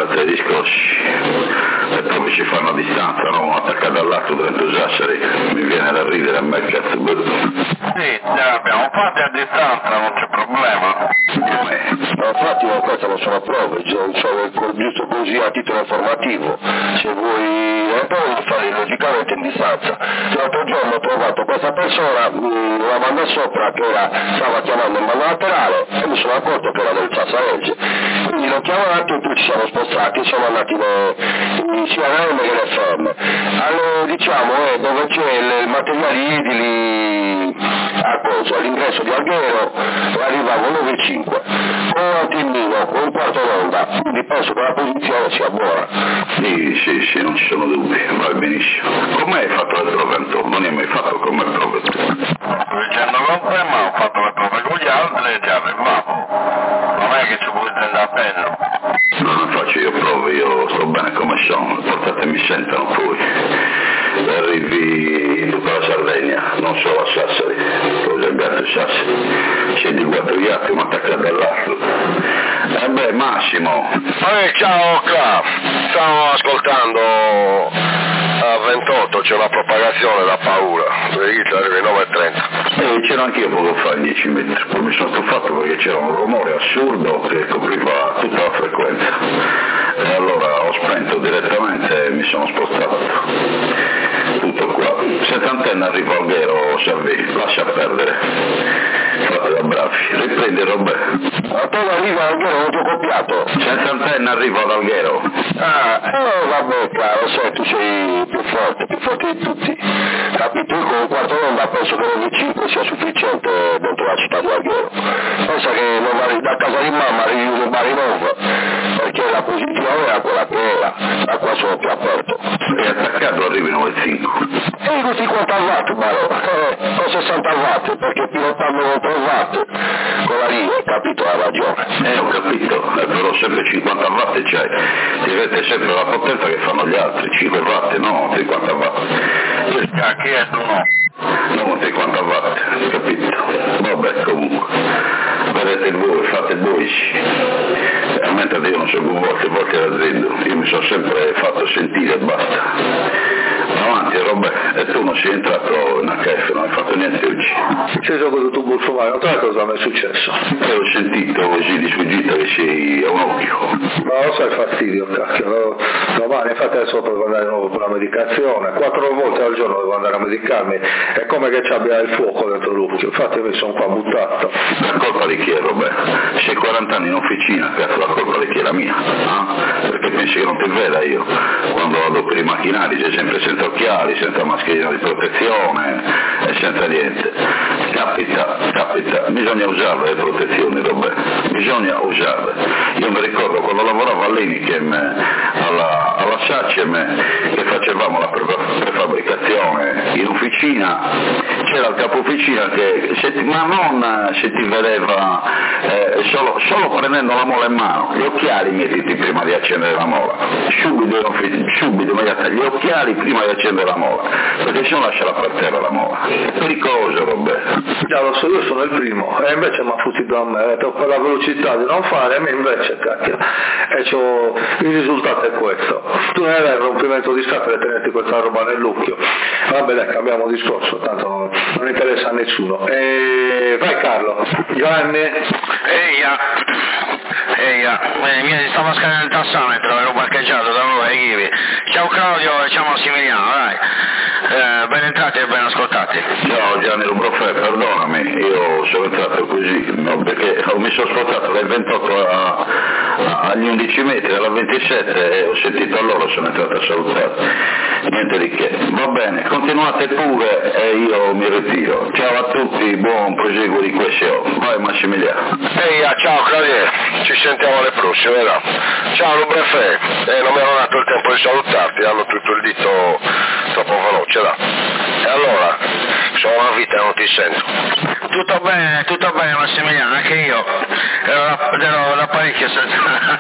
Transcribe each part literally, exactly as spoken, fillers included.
state di scosci e poi mi ci fanno a distanza, no? Uno attaccato dall'altro dentro Sassari, mi viene da ridere a me, cazzo. Sì, abbiamo fatti a distanza, non c'è problema. Ma infatti ma queste non sono prove, cioè, cioè, giusto così a titolo informativo, se vuoi eh, poi fare logicamente in distanza. L'altro giorno ho trovato questa persona, mh, una banda sopra che era, stava chiamando in banda laterale e mi sono accorto che era del Sassarese, quindi l'ho chiamato e poi ci siamo spostati e siamo andati in sia a M che in F M. Allora diciamo eh, dove c'è il, il materiali edili a cosa, all'ingresso di Alghero arrivavo nove e cinque con un attimino, con un quarto d'onda, quindi penso che la posizione sia buona. Sì, sì, sì, non ci sono dubbi, va benissimo. Come hai fatto le prove, Antonio? Non hai mai fatto come prove? Dicendo con te, ma ho fatto le prove con gli altri e ci arrivavo. Non è che ci puoi prendere a penno. No, non faccio io prove, io sto bene come sono, portatemi sentano poi. Arrivi in tutta la Sardegna, non solo a Sassari, poi del gatto Sassari, scendi quattro gatti ma attaccati dall'altro. E beh, Massimo. Eh, ciao Cla, stavo ascoltando a ventotto, c'è una propagazione da paura, arriva alle nove e trenta. Eh, c'era anch'io poco fa in dieci metri, poi mi sono stufato perché c'era un rumore assurdo che copriva tutta la frequenza. E allora ho spento direttamente e mi sono spostato. Tutto qua. Senza antenna arrivo al Alghero, Salvi, lascia perdere. Fate da bravi. Riprendi Roberto. Appena arriva al Alghero non ti ho copiato. Senza antenna arrivo ad Alghero. Ah, eh vabbè caro, sai tu sei più forte, più forte di tutti. Capito? Con un quarto d'onda penso che nove e cinque sia sufficiente dentro la città di Alghero. Pensa che non arrivi da casa di mamma, arrivi in Barinov, perché la posizione era quella che era, da qua sono più aperto. E attaccato arrivi nove e cinque. E con cinquanta watt, ma eh, con sessanta watt, perché pilotando con tre watt, con la linea, capito, ha ragione. Eh, ho capito, eh, però sempre cinquanta watt c'hai, ti vede sempre la potenza che fanno gli altri, cinque watt, no, cinquanta watt. Chi è tu no? Non cinquanta watt, capito? Vabbè, comunque, vedete voi, fate voi. E mentre io non so più volte, volte l'azienda, io mi sono sempre fatto sentire e basta. Avanti Roberto, e tu non sei entrato in H F, non hai fatto niente oggi. Sei gioco tutto buffo, non sai cosa mi è successo? E ho sentito così di sfuggita che sei a un occhio. Ma lo sai il fastidio, cacchio, no? Domani infatti adesso devo andare di nuovo per la medicazione, quattro volte al giorno devo andare a medicarmi, è come che ci abbia il fuoco dentro l'occhio, infatti mi sono qua buttato. La colpa di chi è Roberto? Sei quaranta anni in officina, cazzo, la colpa di chi è la mia? Eh? Perché pensi che non ti veda io? Quando vado per i macchinari sei sempre senza occhiali, senza mascherina di protezione e senza niente. Capita, capita, bisogna usarle le protezioni, Roberto, bisogna usarle. Io mi ricordo quando lavoravo all'Inichem, alla, alla Sacem, che facevamo la prefabbricazione in officina, c'era il capo officina che, se ti, ma non se ti vedeva eh, solo, solo prendendo la mola in mano, gli occhiali mettiti prima di accendere la mola, subito, subito gli occhiali prima di accendere la mola, perché se no lascia per terra la mola, è pericoloso Roberto. Già lo so, io sono il primo, e invece mi ha fottito a me, ho detto per la velocità di non fare, a me invece cacchio, e c'ho, il risultato è questo. Tu non hai il rompimento di scatole e tenerti questa roba nell'occhio. Vabbè dai, cambiamo discorso, tanto non, non interessa a nessuno. E vai Carlo. Giovanni? Eia, eia, eh, mi stavo scaricando il tassametro, ero parcheggiato da voi, Chivi. Ciao Claudio e ciao Massimiliano, dai. Eh, ben entrati e ben ascoltati. Ciao Gianni Lubrofè, perdonami, io sono entrato così, no, perché mi sono spostato dal ventotto a, a, agli undici metri, alla ventisette e ho sentito allora, sono entrato a salutare. Niente di che. Va bene, continuate pure e io mi ritiro. Ciao a tutti, buon proseguo di questo. Vai Massimiliano. Ehi, ciao Claudio, ci sentiamo alle prossime, no? Ciao Lubrefè, eh, non mi hanno dato il tempo di salutarti, hanno tutto il dito troppo veloce, là. E allora, sono una vita e non ti sento. Tutto bene, tutto bene Massimiliano, anche io ero da, ero da parecchio senza,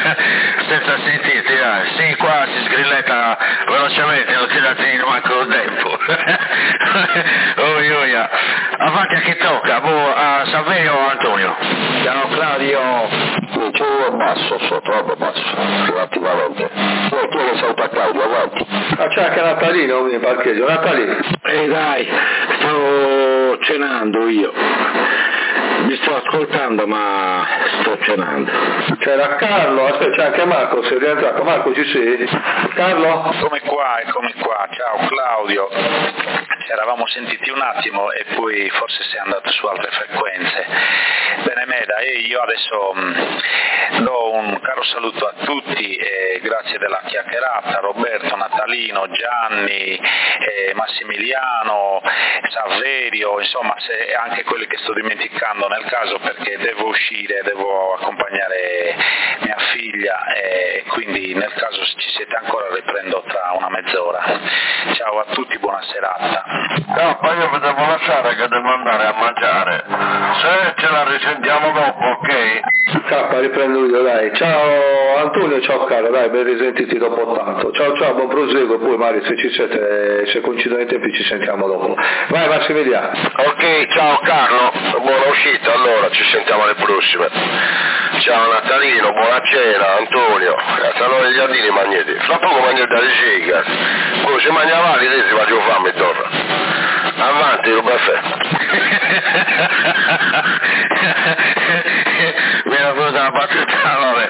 senza sentirti, dai. Sì, qua si sgrilletta velocemente, non ti dà manco il tempo. Oh, io, io. avanti a chi tocca, boh, a Saverio o Antonio? Ciao Claudio. C'è un basso, so, troppo basso, relativamente. Poi tu ne sei a Claudio, avanti. Ah, c'è anche Natalino in parcheggio, Natalino. Eh dai, sto cenando io. Mi sto ascoltando ma sto cenando. C'era Carlo, aspetta, c'è anche Marco, si è rientrato. Marco, ci sei? Carlo? Eccomi qua, eccomi qua, ciao Claudio. Ci eravamo sentiti un attimo e poi forse sei andato su altre frequenze. Bene Meda, e io adesso mh, do un caro saluto a tutti e grazie della chiacchierata, Roberto, Natalino, Gianni, eh, Massimiliano, Saverio, insomma se, anche quelli che sto dimenticando nel caso perché devo uscire, devo accompagnare mia figlia e quindi nel caso se ci siete ancora riprendo tra una mezz'ora. Ciao a tutti, buona serata. No, poi io vi devo lasciare che devo andare a mangiare. Se ce la risentiamo dopo, ok? K, riprendo io, dai. Ciao Antonio, ciao caro, dai, ben risentiti dopo tanto. Ciao ciao, buon proseguo, poi Mario se ci siete, se coincidono i tempi ci sentiamo dopo. Vai Massimiliano. Ok, ciao Carlo, buona uscita allora, ci sentiamo alle prossime. Ciao Natalino, buona cena, Antonio. Allora gli ardini magneti. Fra poco mangiate le cicche. Poi se mangiava lì, si faccio fame e torna. Avanti, un caffè. Mi era venuta la battuta, vabbè.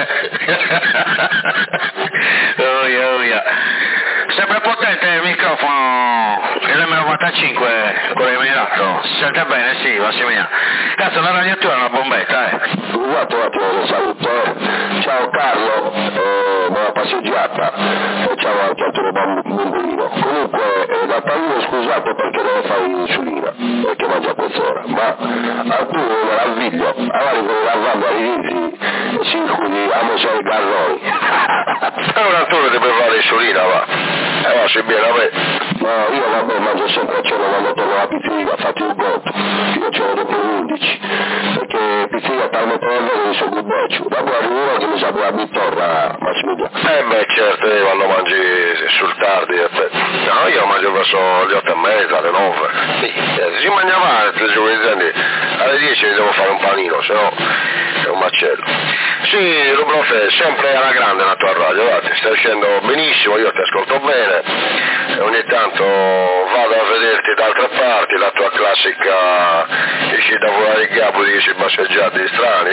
Oh yeah, oh yeah. Sempre potente il microfono, l'M novantacinque, quello che mi hai dato. Si sente bene? Sì, Massimiliano. Cazzo, la radioatura è una bombetta, eh. Scusate un attimo, lo saluto. Ciao Carlo, eh, buona passeggiata. E ciao anche a tuo bambino. Comunque, eh, Natalino scusate perché deve fare l'insulina, perché mangia a quest'ora. Ma Arturo è meraviglio, allora con la banda all'inizio, si quindi amo sei garroni. Allora Arturo deve fare l'insulina, va. Eh, va, se viene a me. No, io vabbè mangio sempre a cena quando torno alla pizzeria, fatti un botto. Io ce l'ho dopo le undici. Perché pizzeria talmente bene che sono di beccio. Dopo arrivo che mi sa che la bittorra, ma si vede. Eh beh certo, quando mangi sul tardi, no, io mangio verso le otto e mezza, alle nove. Sì, eh, si mangiava tre giovedì, alle dieci mi devo fare un panino, se no è un macello. Sì, Rubrofe, sempre alla grande la tua radio, guarda, stai uscendo benissimo, io ti ascolto bene e ogni tanto vado a vederti da altre parti, la tua classica esci da fuori il capo di questi passeggiati strani.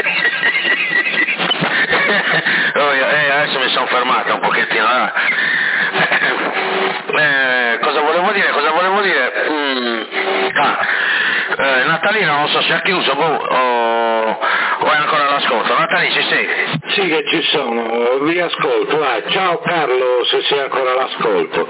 Oh, eh, adesso mi sono fermato un pochettino. Eh, cosa volevo dire? Cosa volevo dire? Mm, ah, eh, Natalino non so se ha chiuso boh, o, o è ancora all'ascolto. Natalino ci sei? Sì che ci sono, vi ascolto. Vai. Ciao Carlo, se sei ancora all'ascolto.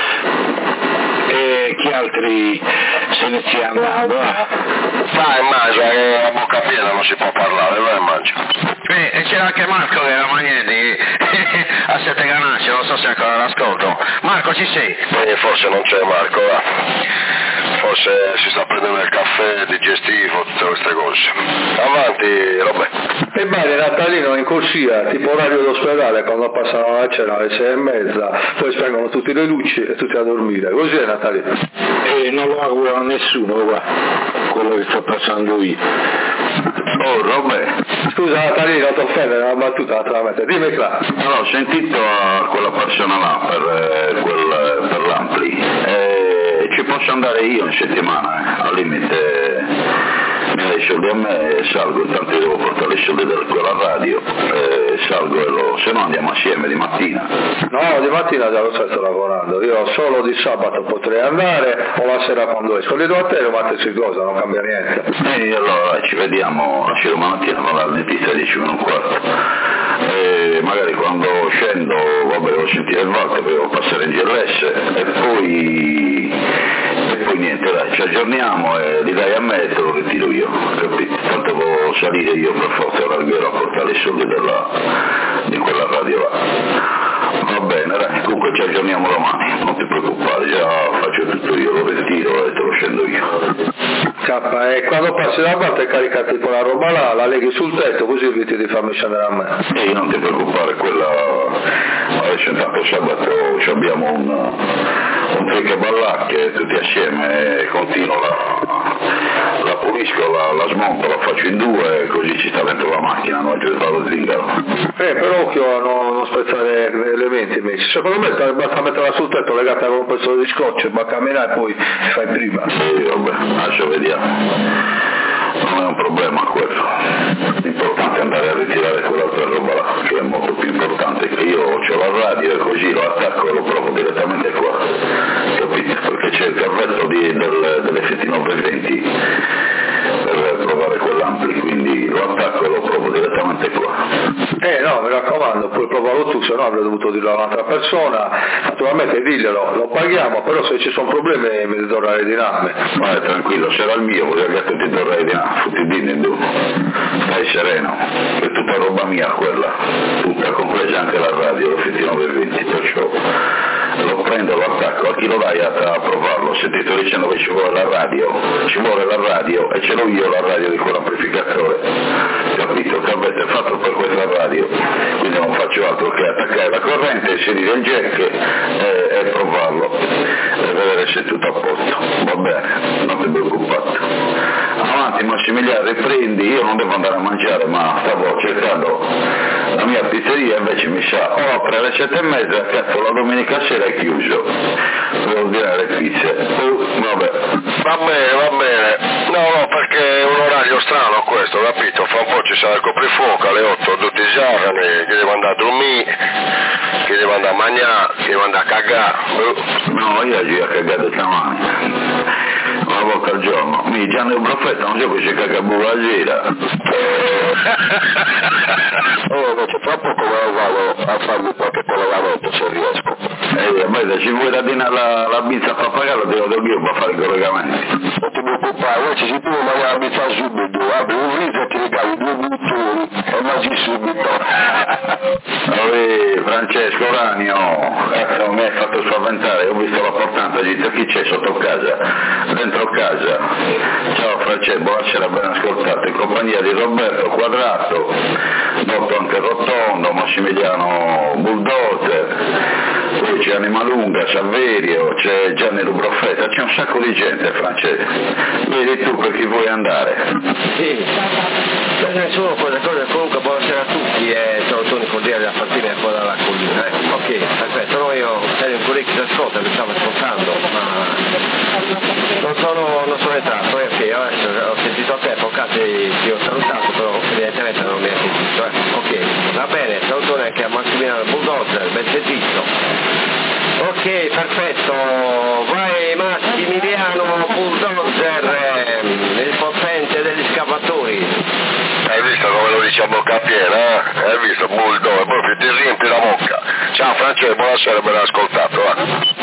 E chi altri se ne stia andando? Vai, mangia, che a bocca piena non si può parlare, vai, mangia. Eh, e c'era anche Marco che era Magneti a Sette Ganasce, non so se è ancora all'ascolto. Marco, ci sei? Eh, forse non c'è Marco, va. Forse si sta prendendo il caffè digestivo, tutte queste cose. Avanti, Robè. E bene, Natalino in corsia, tipo orario d'ospedale, quando passano la cena alle sei e mezza, poi spengono tutte le luci e tutti a dormire. Così è Natalino. E non lo auguro a nessuno, qua, quello che sto passando io. Oh, Robè. Scusa Natalino, ti offende, una battuta naturalmente. Dimmi qua. No, ho sentito a quella persona là per, eh, quel, per l'Ampli. Eh, ci posso andare io in settimana, eh? Al limite mi dai i soldi a me e salgo, intanto io devo portare i soldi da quella radio, eh, salgo e lo, se no andiamo assieme di mattina. No, di mattina già lo sto lavorando, io solo di sabato potrei andare o la sera quando esco. Li do a te e mette su cosa, non cambia niente. E allora ci vediamo a Ciro mattina con la dentista alle dieci meno un quarto. E magari quando scendo, vabbè, devo sentire il volto, devo passare in G L S e poi, e poi niente, dai, ci aggiorniamo e li dai a me e te lo ritiro io, capito? Tanto devo salire io per forza, arriverò a portare i soldi della, di quella radio là. Va bene, dai, comunque ci aggiorniamo domani, non ti preoccupare, già faccio tutto io, lo ritiro e te lo scendo io. K, e quando passi da parte caricati con la roba là, la leghi sul tetto così eviti di farmi scendere a me. E non ti preoccupare, quella adesso intanto sabato abbiamo un, un trick e ballacche tutti assieme e continuo la, pulisco, la, la smonto, la faccio in due, così ci sta dentro la macchina, non c'è stato zingaro. Eh, però occhio a non, non spezzare gli elementi invece. Secondo me basta metterla sul tetto legata con un pezzo di scotch, ma camminare e poi fai prima. Sì, vabbè, adesso vediamo. Non è un problema quello, l'importante è andare a ritirare quell'altra roba là, che è molto più importante, che io ho la radio e così lo attacco e lo provo direttamente qua, capite? Perché c'è il carretto di, del, dell'F T novecentoventi per provare quell'ampli, quindi lo attacco e lo provo direttamente qua. Eh no, mi raccomando, puoi provarlo tu, se no avrei dovuto dirlo a un'altra persona, naturalmente diglielo, lo paghiamo, però se ci sono problemi mi dovrei dinarmi. Vai tranquillo, sarà il mio, voglio che ti dovrei dinarmi. Futti dini tu, stai sereno, è tutta roba mia quella, tutta, compresa anche la radio, lo F T novecentoventi, perciò lo prendo, lo attacco, a chi lo dai a, a provarlo? Se ti sto dicendo che ci vuole la radio, ci vuole la radio e ce l'ho io la radio di quell'amplificatore, capito? Il cavetto è fatto per questa radio, quindi non faccio altro che attaccare la corrente, inserire il jack e, e provarlo, e vedere se è tutto a posto, va bene, non ti preoccupare. Avanti Massimiliano, riprendi, io non devo andare a mangiare, ma stavo cercando la mia pizzeria, invece mi sa, o apre alle sette e mezza, cazzo la domenica sera è chiuso, devo ordinare le pizze, oh, vabbè. Va bene, va bene, no no perché è un orario strano questo, capito, fra un po' ci sarà il coprifuoco, alle otto tutti giocano, che devo andare a dormire, che devo andare a mangiare, che devo andare a cagare. No, io oggi ho cagato stamani, una volta al giorno, mi già nel profeta non so che c'è cagabù la sera. Oh, invece tra poco vado a farmi qualche collegamento se riesco. Eh, ma ci vuoi da dire la, la bizza a pappagallo, te lo do io per fare i collegamenti. Non ti preoccupare, oggi si può mangiare la bizza subito, apri un riso e ti regali due buttoni e mangi subito. Oh, Francesco Ranio, cazzo mi hai fatto spaventare, ho visto la portata, ho detto chi c'è sotto casa? Dentro casa. Ciao Francesco, buonasera, ben ascoltato, in compagnia di Roberto Quadrato, Dotto anche Rotondo, Massimiliano Bulldozer, poi c'è Animalunga, Saverio, c'è Gianni Lubrofetta, c'è un sacco di gente Francesco, vedi tu per chi vuoi andare? Sì, nessuno quelle cose, comunque buonasera a tutti e sono Tony Cordiale da Fattina e qua dalla collina, eh. Ok, aspetta, no io sei un collega che ascolta, mi stavo ascoltando, ma non sono, non sono entrato, eh, ok, adesso ho sentito a te, poc'anzi ti ho salutato, però evidentemente non mi hai sentito, eh. Ok, va bene, salutone anche a Massimiliano Bulldozer, ben sentito. Ok, perfetto, vai Massimiliano Bulldozer, il potente degli scavatori. Hai visto come lo dice a bocca piena, eh? Hai visto Bulldozer, proprio ti riempi la bocca. Ciao Francesco, buonasera, ben ascoltato, eh?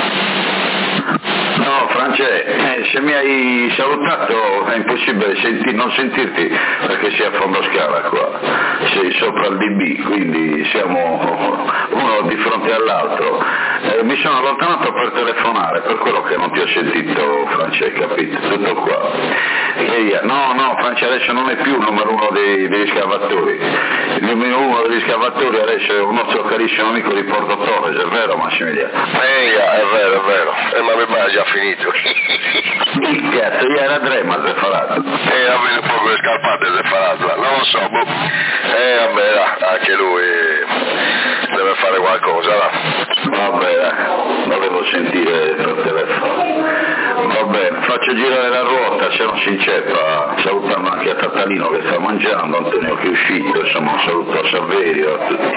No Francesco, eh, se mi hai salutato è impossibile senti, non sentirti perché sei a fondo scala qua, sei sopra il D B, quindi siamo uno di fronte all'altro. Eh, mi sono allontanato per telefonare, per quello che non ti ho sentito Francesco, capito? Tutto qua. E, no, no, Francesco adesso non è più il numero uno dei, degli scavatori, il numero uno degli scavatori adesso è un nostro carissimo amico di Porto Torres, è vero Massimiliano? Ehi, è vero, è vero, e ma mi pare già finito. Che cazzo, io era Drema separato. E avere un po' le scarpate separato, non lo so, boh. E vabbè, anche lui deve fare qualcosa, là. Vabbè, volevo sentire per telefono. Va bene, faccio girare la ruota, se non si inceppa, salutando anche a Tatalino che sta mangiando, Antonio che è uscito, insomma un saluto a Saverio, a tutti.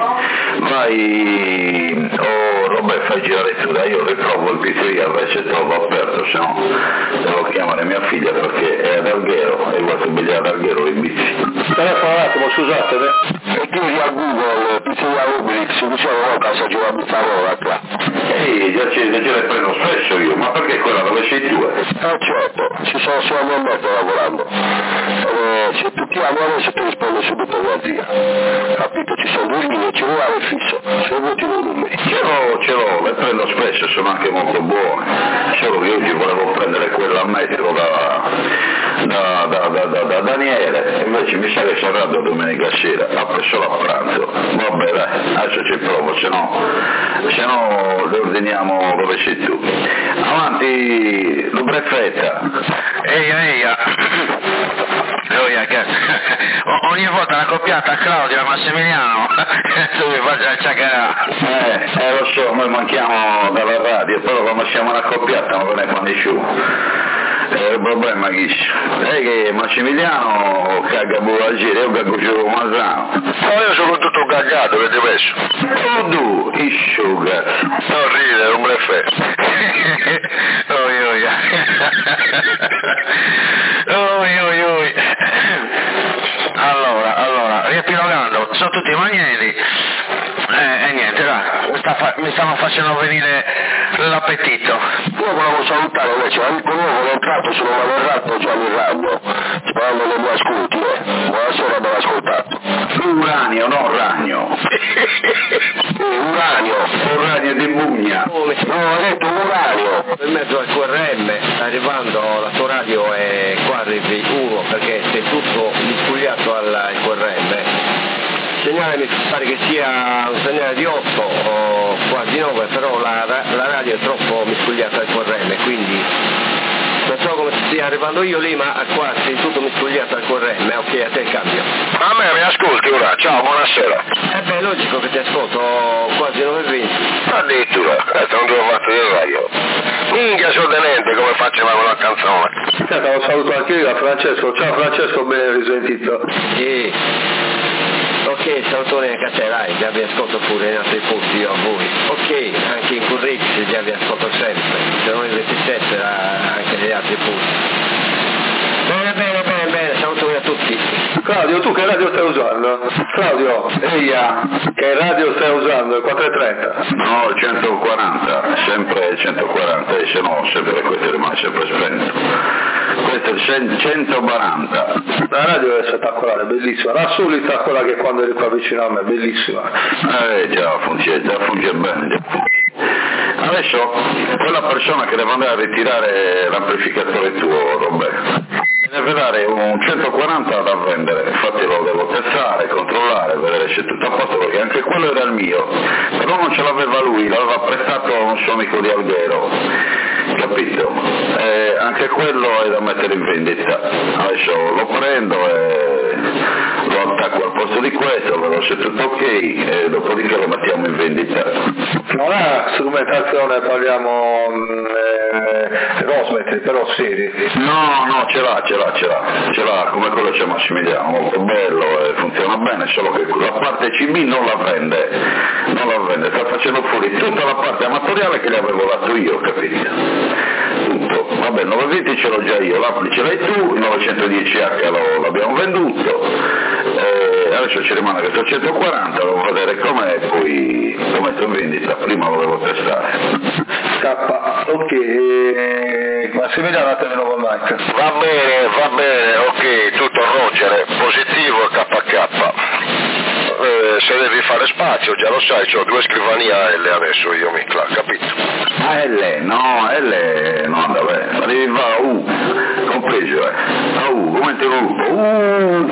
Vai, oh Roberto, fai girare tu, dai, io riprovo il pizzeria, se trovo aperto, se no devo chiamare mia figlia perché è ad Alghero e vuoi subire ad Alghero i bici. Telefono un attimo, scusatemi. E chiedi a Google, pizzeria Obelix, diciamo no, casa c'è una pizzeria qua. Sì, già ce le prendo spesso io, ma perché quella dove sei tu? Eh certo, ci sono solo a Alberto lavorando. Eh, se tu chiami adesso ti risponde subito la zia. Capito? Ci sono due linee, ci vuole fisso, se vuoi ti do numeri. Ce l'ho, ce l'ho, le prendo spesso, sono anche molto buone. Solo che oggi volevo prendere quella a metro da, da, da, da, da, da Daniele, invece mi sa che sarà da domenica sera, apre solo a pranzo. Vabbè dai, adesso ci provo, se no, se no le ordiniamo dove sei tu. Avanti, Lubrefetta. Eia, eia. Oh, yeah, che... ogni volta la coppiata a Claudio e a Massimiliano tu mi fai la ciacherà. Eh, eh, lo so, noi manchiamo dalla radio, però quando siamo una coppiata non ne fanno più. Eh, il problema è che Massimiliano caga buonagire, io cago giù come Masano. No, io sono tutto cagato, che ti penso? Oh tu, iscio cazzo. Non ride, non me ne fai. Oi oi. Oi oi oi. Allora, allora, riepilogando, sono tutti magneti. Eh, e niente, dai, mi, sta fa- mi stanno facendo venire l'appetito. Io volevo salutare invece l'amico nuovo, è entrato, sono Malerrato Gianni Rando, sperando che mi ascolti, eh. Buonasera, ben ascoltato. Uranio, non ragno. Uranio. Uranio di Bugna. No, ho detto uranio. In mezzo al Q R M, arrivando la tua radio e qua arrivi uno perché sei tutto miscugliato al Q R M. Il segnale mi pare che sia un segnale di otto o quasi nove, però la, la radio è troppo miscugliata al Q R M, quindi non so come stia arrivando io lì, ma qua sei tutto miscugliato al Q R M, ok, a te il cambio. A me mi ascolti ora, ciao, buonasera. Eh beh, logico che ti ascolto, quasi nove e venti. Addirittura, questo non devo fatto del radio. Minchia sono tenente come facevamo la canzone. Senta, lo saluto anche io a Francesco. Ciao Francesco, ben risentito. Sì. Ok, salutone anche a te, dai, già vi ascolto pure in altri posti io a voi. Ok, anche in Currix già vi ascolto sempre, se non il ventisette anche negli altri posti. Bene, bene, bene, bene, salutone a tutti. Claudio, tu che radio stai usando? Claudio, Eia, che radio stai usando? Il quattrocentotrenta? no, il centoquaranta, sempre il centoquaranta, e se no sempre questo rimane sempre spento. Questo è il centoquaranta. La radio è spettacolare, bellissima. Rassulita quella che quando eri qua vicino a me, bellissima. Eh già, funziona, già funziona bene, già funziona. Adesso, quella persona che deve andare a ritirare l'amplificatore tuo, Roberto, deve dare un centoquaranta da vendere, infatti lo devo testare, controllare, vedere se è tutto a posto, perché anche quello era il mio, però non ce l'aveva lui, l'aveva prestato a un suo amico di Alghero, capito? Eh, anche quello è da mettere in vendita, adesso lo prendo e lo attacco al posto di questo, vedo se è tutto ok e dopodiché lo mettiamo in vendita. Non è strumentazione, parliamo eh, Rosmetri, però sì. No, no, ce l'ha, ce l'ha, ce l'ha, ce l'ha, come quello c'è Massimiliano, molto bello e funziona bene, solo che la parte C B non la vende, non la vende, sta facendo fuori tutta la parte amatoriale che gli avevo dato io, capito? Tutto, vabbè, il novecento ce l'ho già io, l'appli ce l'hai tu, il novecentodieci H lo, l'abbiamo venduto, e adesso ci rimane questo centoquaranta, devo vedere com'è e poi lo metto in vendita, prima lo devo testare. K, ok, Massimiliano a te di nuovo il mic. Va bene, va bene, ok, tutto Roger, positivo K K. Eh, se devi fare spazio, già lo sai, ho due scrivanie a L adesso io, Micla, capito? A L, no, L no, vabbè, ma devi fare a U, compreso, eh. A U, come il gruppo, U.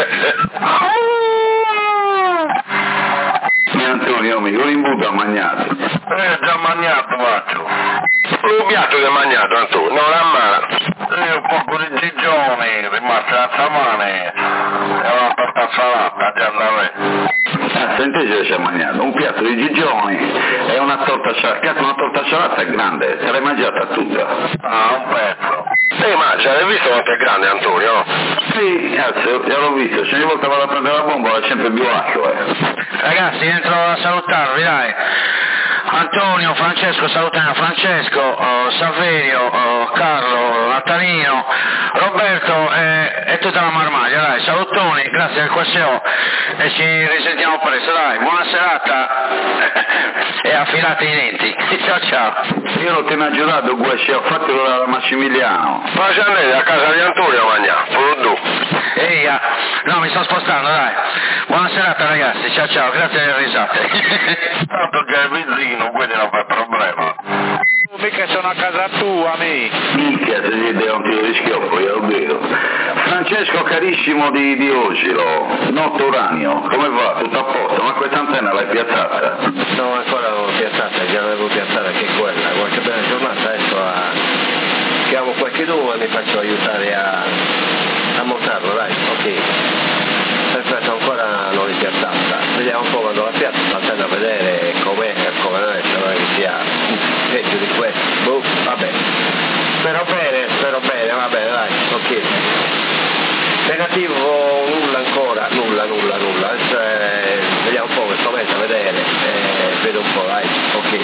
Mi Antonio, amico, un imbuto ha mangiato. Eh, già mangiato, faccio. Un piatto che ha mangiato, Antonio, no, la mano. Eh, un po' di gigioni, rimasta la samane, e una torta salata, già andava. Ah, sentite se ci ha mangiato, un piatto di gigioni e una torta salata, cazzo una torta salata è grande, te l'hai mangiata tutta? Ah, un pezzo. Eh, ma già l'hai visto quanto è grande, Antonio? Sì, cazzo, già l'ho visto, se ogni volta vado a prendere la bombola è sempre più alto, eh. Ragazzi, entro a salutarvi, dai. Antonio, Francesco, salutiamo Francesco, oh, Saverio, oh, Carlo, Natalino, Roberto e, e tutta la marmaglia, dai, salutoni, grazie al Q S O e ci risentiamo presto, dai, buona serata e affilate i denti, ciao ciao. Io lo tengo giurato, Q S O, fatelo da Massimiliano. Ma già andate a casa di Antonio a mangiare, pure Ehi, no, mi sto spostando, dai, buona serata ragazzi, ciao ciao, grazie alle risate. tanto che è vicino, quindi non fa problema. Mica sono a casa tua, mi. Minchia, se gli dai un tiro di schioppo, io lo vedo. Francesco carissimo di, di Osilo, Notte Uranio, come va? Tutto a posto? Ma questa antenna l'hai piazzata? No, ancora non l'ho piazzata, già l'avevo piazzata anche quella, qualche bella giornata adesso a... chiamo qualche due e mi faccio aiutare a, a montarlo, dai. vedere com'è, come non è, non è che sia peggio di questo, boh, vabbè, spero bene, spero bene, va bene, dai, ok. Negativo nulla ancora, nulla, nulla, nulla, cioè, vediamo un po' questo mese a vedere, eh, vedo un po', dai, ok.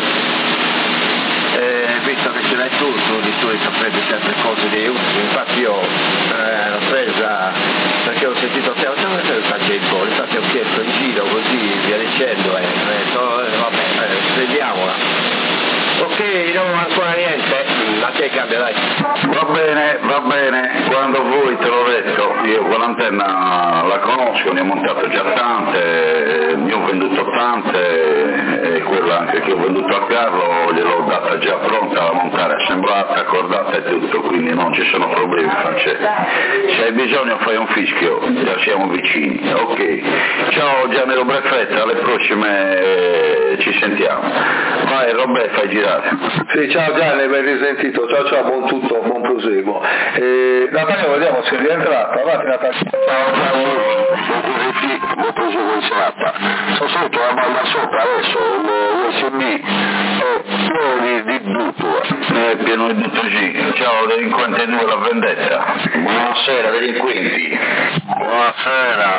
Eh, visto che ce l'hai tu, tu di solito prendi sempre cose di utili, infatti io eh, l'ho presa perché ho sentito te, non so se faccio il gol, infatti ho chiesto in giro così via dicendo e eh, ho detto eh, vabbè, eh, prendiamola. Ok, non ancora niente, a che cambia, dai. Va bene, va bene, quando voi te l'ho detto, io quell'antenna la conosco, ne ho montato già tante, ne ho venduto tante, e quella anche che ho venduto a Carlo gliel'ho data già pronta da montare, assemblata, accordata e tutto, quindi non ci sono problemi, Francesco. Se hai bisogno fai un fischio, già siamo vicini, ok. Ciao Gianni Prefetto, alle prossime eh, ci sentiamo. Vai Robè, fai girare. Sì, ciao Gianni, ben risentito, ciao ciao, buon tutto, buon proseguo. E, Natalia, vediamo se è rientrata, avanti Natalia. Ciao Gianni, buon proseguo, buon proseguo in serata. Sto sotto la banda sopra adesso, un U S B, è pieno di, di butto. È pieno di butto G. Ciao delinquente due, la vendetta. Buonasera delinquenti. Buonasera.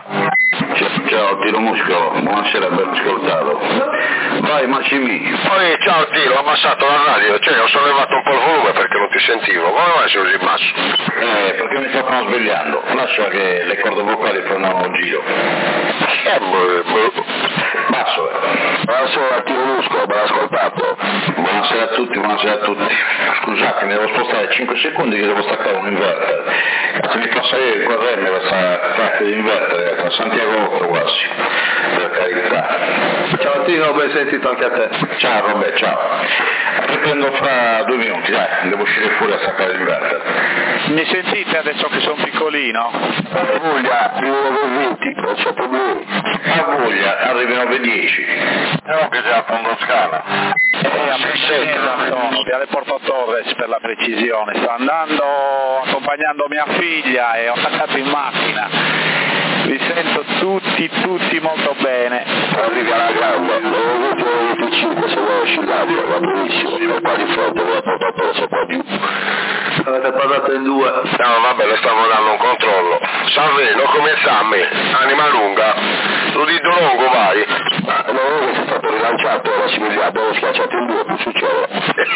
Ciao Tiro Muscolo, buonasera, ben ascoltato. Vai Massimi. Poi ciao Tiro, ho abbassato la radio, cioè ho sollevato un po' il volume perché non ti sentivo, come mai sei così basso? Eh, perché mi stavano svegliando, lascia che le corde vocali fanno un giro. Eh, boh, boh. Basso, eh. Buonasera Tiro Muscolo, ben ascoltato. Buonasera a tutti, buonasera a tutti. Scusate, mi devo spostare cinque secondi che devo staccare un inverter. Se mi passa il corrente questa cacchio di inverter, a Santiago Otto quasi, per carità. Ciao Tino, ben sentito anche a te. Ciao Robè, ciao. Riprendo fra due minuti, dai, devo uscire fuori a staccare l'inverter. Mi sentite adesso che sono piccolino? A voglia, di nove venti, non c'è problemi. A voglia, arrivi nove dieci. No, che già a fondo scala. Eh, a Messinella sono, Viale Porto Torres per la precisione. Sto andando, accompagnando mia figlia e ho attaccato in macchina. Vi sento tutti, tutti molto bene. Arrivi alla gamba, nove venticinque, se vuoi oscillare, va benissimo. Qua di fronte, vuoi Porto Torres, qua giù. Avete parlato in due. No, vabbè, le stavo dando un controllo. Salvino, come Sammy, anima lunga, lo dito lungo vai. Ma non è che è stato rilanciato la Similia, abbiamo schiacciato in due, più succede.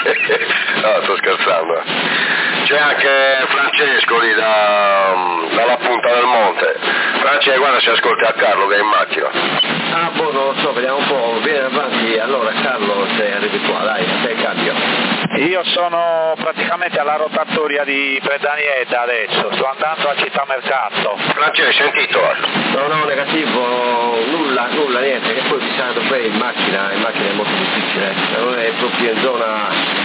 No, sto scherzando. C'è anche Francesco lì da, dalla punta del monte. Francesco, guarda se ascolti a Carlo che è in macchina. Ah, boh, non lo so, vediamo un po', vieni avanti, allora Carlo se arrivi qua, dai, sei il cambio. Io sono praticamente alla rotatoria di Predanieta adesso, sto andando a Città Mercato. Francesco, hai sentito? No, no, negativo, nulla, nulla, niente, che poi si sa dove in macchina, in macchina è molto difficile, non è proprio in zona,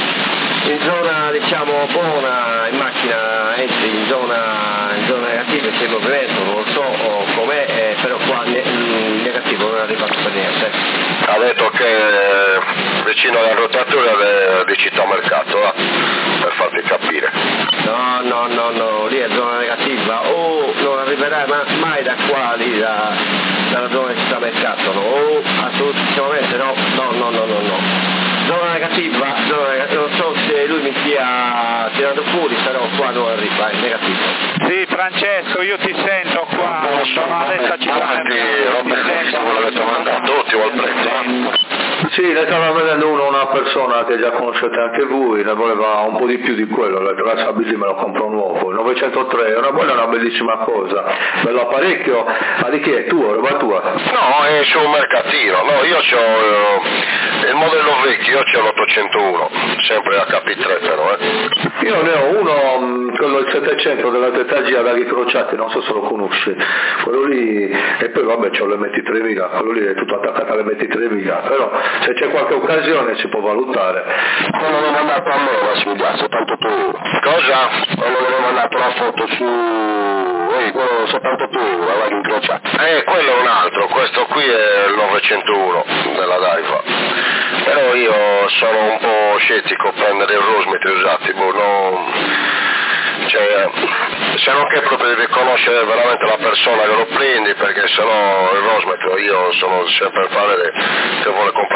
in zona diciamo buona, in macchina entri in zona, in zona negativa, c'è il movimento, non lo so com'è, eh, però qua ne, il negativo non è arrivato per niente. Ha detto che è vicino alla rotatoria di Città Mercato, va? Per farti capire. No, no, no, no, lì è zona negativa, o non arriverai ma, mai da qua, lì da, dalla zona di Città Mercato, no, o assolutamente no, no, no, no, no, no. Zona negativa, zona negativa, non so se lui mi stia tirando fuori, però qua non arriva, è negativo. Sì, Francesco, io ti sento qua, sono adesso a Città Mercato. Roberto, quello che ti ho mandato, ottimo il prezzo. Sì, ne stava vedendo uno, una persona che già conoscete anche voi, ne voleva un po' di più di quello, la grazie a Billy me lo compro nuovo, il novecentotre è una buona, una bellissima cosa, bello apparecchio, ma di chi è? Tuo, roba tua? No, è su un mercatino, no, io ho eh, il modello vecchio, io c'ho l'ottocentouno, sempre H P tre però, eh. Io ne ho uno, quello il settecento della Tetagia da Ricrociati, non so se lo conosci, quello lì, e poi vabbè c'ho l'M T tremila, quello lì è tutto attaccato all'M T tremila, però se c'è qualche occasione si può valutare. Non l'avevo mandato a me la Silvia, settantotto euro. Cosa? Non l'avevo mandato la foto su... Ehi, quello settantotto euro, la vaga incrociata. Eh, quello è un altro, questo qui è il novecentouno della Daifa. Però io sono un po' scettico a prendere il Rosmetri usati, boh, no... Cioè, se non che proprio devi conoscere veramente la persona che lo prendi, perché sennò il Rosmetro io sono sempre a fare che vuole comprare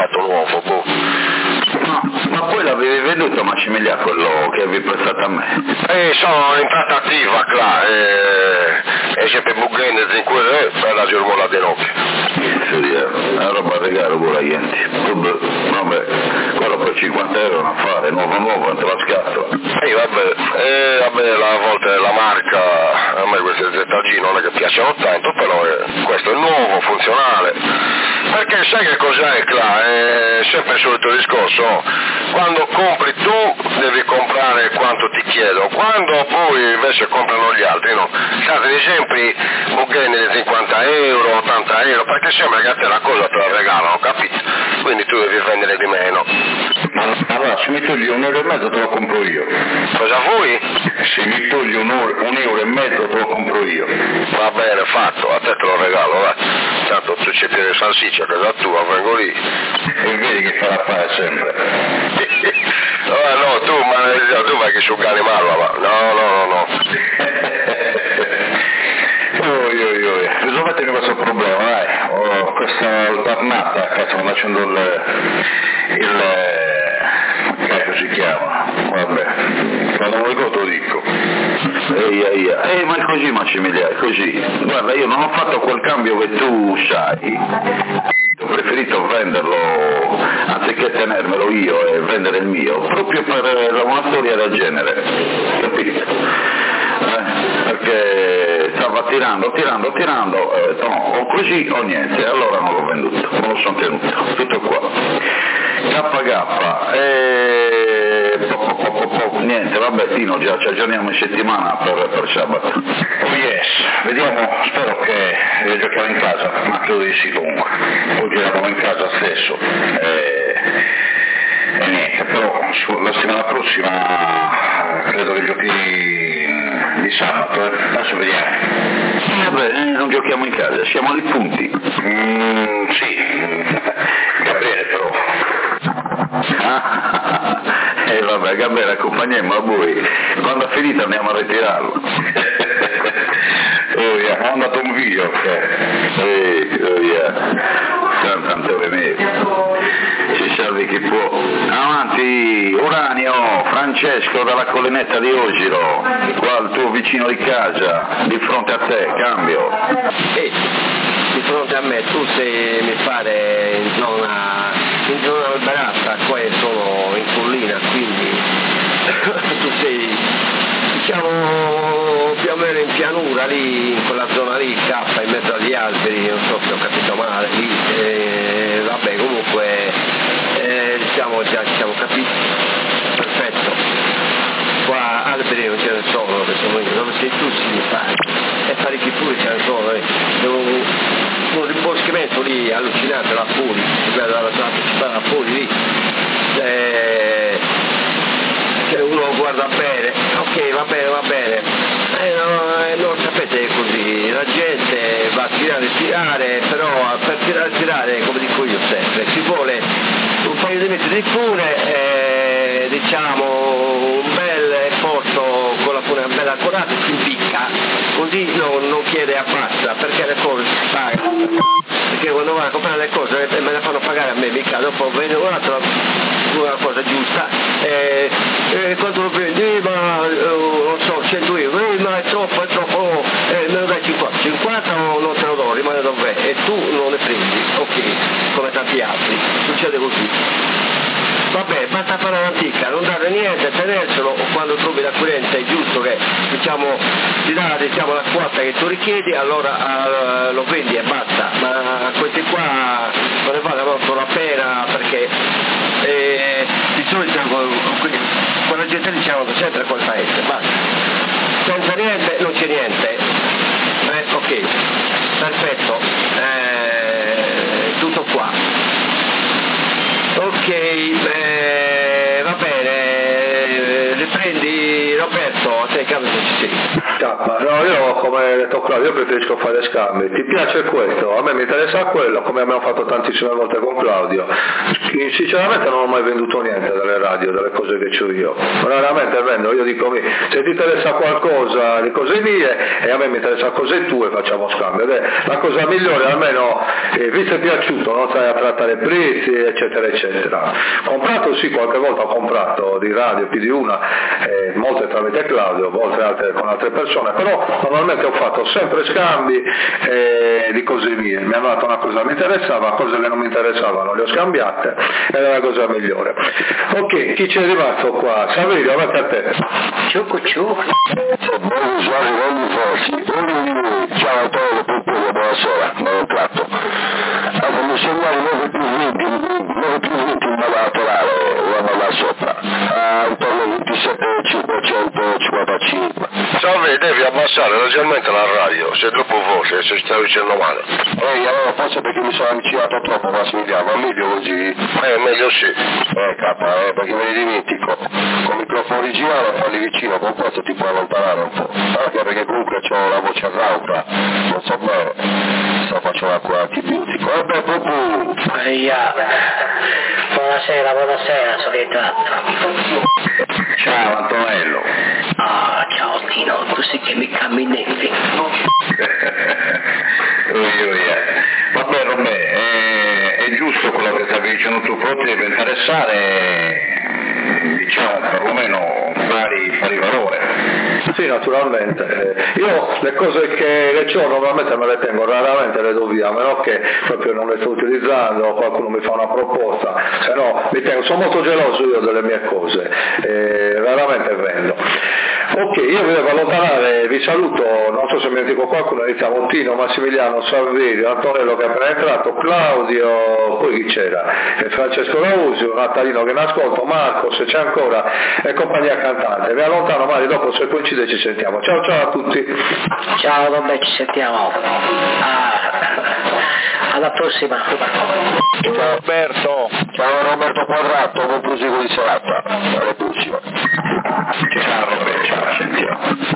Massimiliano, quello che avevi prestato a me? Eh, sono in trattativa, là, e, e sempre buggando in quello per la giornata di notte. Sì, è una roba a regalo con la gente. Vabbè, quello per cinquanta euro è un affare, nuovo nuovo, non te la scatola. Eh, vabbè, eh, vabbè, a volte la marca, a me queste Z G non è che piacciono tanto, però eh, questo è nuovo, funzionale. Perché sai che cos'è, là? È sempre il solito discorso, quando compri tu devi comprare quanto ti chiedo, quando poi invece comprano gli altri, no? State sempre buggando di cinquanta euro, ottanta euro, perché sembra che a te la cosa te la regalano, capito? Quindi tu devi vendere di meno. Allora, se mi togli un euro e mezzo te lo compro io. Cosa vuoi? Se mi togli un euro, un euro e mezzo te lo compro io. Va bene, fatto, a te te lo regalo, va. Tanto tu ci tieni salsiccia, casa tua, vengo lì. E vedi che farà fare sempre. No, no, tu, ma tu vai che asciugare malva, va. No, no, no, no. Oi, oi, oi. Risolvetemi questo problema, dai. Oh, questa alternata, che stiamo facendo il... il... che si chiama? Vabbè, quando non lo ricordo lo dico. Ehi, ehi, ehi, ma è così Massimiliano, è così. Guarda, io non ho fatto quel cambio che tu sai. Ho preferito venderlo, anziché tenermelo io e vendere il mio, proprio per una storia del genere, capito? Eh, perché stava tirando, tirando, tirando, eh, no, o così o niente, allora non l'ho venduto, non lo sono tenuto, tutto qua. K K, e... po, po, po, po, po. niente, vabbè Tino, già ci aggiorniamo in settimana per, per sabato. Oh yes, vediamo, spero che eh, giochiamo in casa, ma credo di sì comunque. Oggi eravamo in casa stesso. E, e niente, però la settimana prossima credo che giochi di sabato, eh. Adesso vediamo. Vabbè, eh, non giochiamo in casa, siamo ai punti. Mm, sì, Gabriele però. Ah, e eh, vabbè, Gabriele, accompagniamo a voi. Quando è finito andiamo a ritirarlo. Oh yeah, ho mandato un video, ok? Ehi, oh yeah. Tante ore mie. Ci serve chi può. Avanti, Uranio, Francesco dalla collinetta di Ogiro, qua il tuo vicino di casa, di fronte a te, cambio. Ehi, di fronte a me, tu sei, mi pare, in zona, in zona alberata, qua sono in collina, quindi tu sei, diciamo, più o meno in pianura, lì, in quella zona lì, K, in mezzo agli alberi, non so se ho capito male, lì, eh, vabbè, comunque, eh, diciamo, già ci siamo capiti, perfetto. Qua alberi non ce ne sono dove sono io, dove sei tu si mi pare, e parecchi pure ce ne sono, eh. un, un rimboschimento lì allucinante, la Puri, la, la, la principale la Puri lì, eh, che uno guarda bene, ok va bene, va bene, eh, no, eh, non sapete così, la gente va a tirare e tirare, però per tirare e tirare, come dico io sempre, ci vuole un paio di metri di fune, eh, diciamo un bel posto con la fune bella accurata, si impicca, così non, non chiede a pazza, perché le cose si pagano, perché quando vanno a comprare le cose eh, me le fanno pagare a me, mica dopo vede un'altra una cosa giusta, eh, eh, quando lo prendi, ma eh, non so, cento euro, eh, ma è troppo, è troppo, oh, eh, me lo dai cinquanta, cinquanta o non te lo do, rimane dov'è, e tu non le prendi, ok, come tanti altri, succede così. Vabbè, basta fare un'antica, non dare niente, tenerselo, quando trovi l'acquirente è giusto che diciamo, ti dà diciamo, la quota che tu richiedi, allora uh, lo vendi e basta, ma questi qua non ne vale molto la pena perché eh, di solito quella gente diciamo che sempre col paese, basta, senza niente non c'è niente, eh, ok, perfetto, eh, tutto qua. Ok, eh, va bene, riprendi Roberto, a te cambio se ci sei. No, io come hai detto Claudio, io preferisco fare scambi, ti piace questo? A me mi interessa quello, come abbiamo fatto tantissime volte con Claudio, Sinceramente non ho mai venduto niente dalle radio, dalle cose che c'ho io, raramente vendo, io dico se ti interessa qualcosa di cose mie e a me mi interessa cose tue, facciamo scambio, ed è la cosa migliore, almeno eh, visto è piaciuto, non stai a trattare prezzi eccetera eccetera. Comprato sì, qualche volta ho comprato di radio più di una, eh, molte tramite Claudio, molte altre con altre persone, però normalmente ho fatto sempre scambi eh, di cose mie, mi hanno dato una cosa che mi interessava, cose che non mi interessavano le ho scambiate ed è la cosa migliore. Ok, chi c'è rimasto qua? Saverio, avanti a te. Ciucco ciucco. Buon usuario, buon forsi. Ciao Antonio, Pompulo, buonasera, non ho tratto. Allora, mi segnali nove più venti, nove più venti in banda laterale, una là sopra, a intorno ai ventisette cinquecentocinquantacinque. Salve, devi abbassare leggermente la radio, sei troppo voce, se stai dicendo male. Ehi, allora forse perché mi sono avvicinato troppo, Massimiliano, ma meglio così? Eh, meglio sì. Eh, capa, eh, perché me ne dimentico. Con il microfono originale parli vicino, con questo ti puoi allontanare un po'. Anche perché comunque ho la voce rauca, non so bene, sto facendo la cura antibiotico. Vabbè, proprio. Eia, buonasera, buonasera, sono ritratto. Ciao Antonello. Ah, ciao Tino, tu sei che mi camminetti. Vabbè Robè, è, è giusto quello che stavi dicendo tu, però ti deve interessare, diciamo, perlomeno pari, pari valore. Sì, naturalmente. Io le cose che le ho normalmente me le tengo, raramente le do via, a meno che proprio non le sto utilizzando, qualcuno mi fa una proposta, se no mi tengo, sono molto geloso io delle mie cose, e raramente vendo. Ok, io mi devo allontanare, vi saluto, non so se mi dico qualcuno, iniziamo Tino, Massimiliano, Salverio, Antonello che è appena entrato, Claudio, poi chi c'era? E Francesco Lausio, Natalino che mi ascolto, Marco se c'è ancora e compagnia cantante. Mi allontano, magari dopo se coincide ci sentiamo. Ciao ciao a tutti. Ciao, vabbè, ci sentiamo. Ah, alla prossima. Ciao Roberto. Ciao Roberto Quadrato, buon proseguo di serata. Alla prossima. Ciao Roberto, ciao, sentiamo.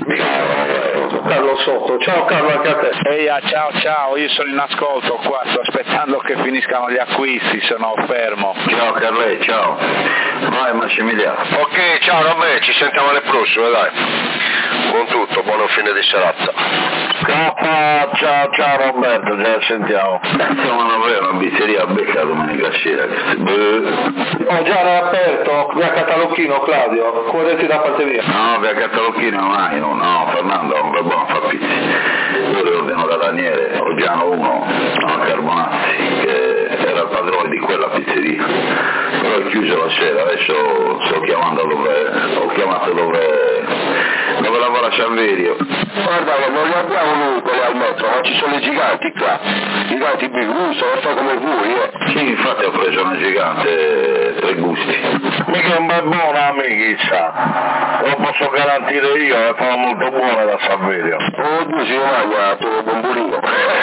Carlo Sotto, ciao Carlo anche a te. Ehi, ciao ciao, io sono in ascolto qua, sto aspettando che finiscano gli acquisti, sono fermo. Ciao Carle, ciao. Vai Massimiliano. Ok, ciao Robè, ci sentiamo alle prossime, dai. Buon tutto, buon fine di serata. Ciao, ciao, ciao Roberto, già sentiamo. Siamo una vera pizzeria a becca domenica sera. Oh, già era aperto, via Catalocchino Claudio, come detto da parte mia. No, via Catalocchino non hai, no, no, Fernando è un bel buono fa pizzi. Io le ordino da Daniele, ho già uno, no, Carbonazzi, che era il padrone di quella pizzeria. Però è chiuso la sera, adesso sto chiamando dove, ho chiamato dove, dove lavora Saverio. Guarda, non li abbiamo noi quelli al metro, ma ci sono i giganti qua, i giganti Big Gusto, non so come voi, eh. Sì, infatti ho preso una gigante, tre gusti. Mica un bel buono, amichizza. Lo posso garantire io, è fa molto buona da Saverio. Oh, tu si mangia tuo bombolino.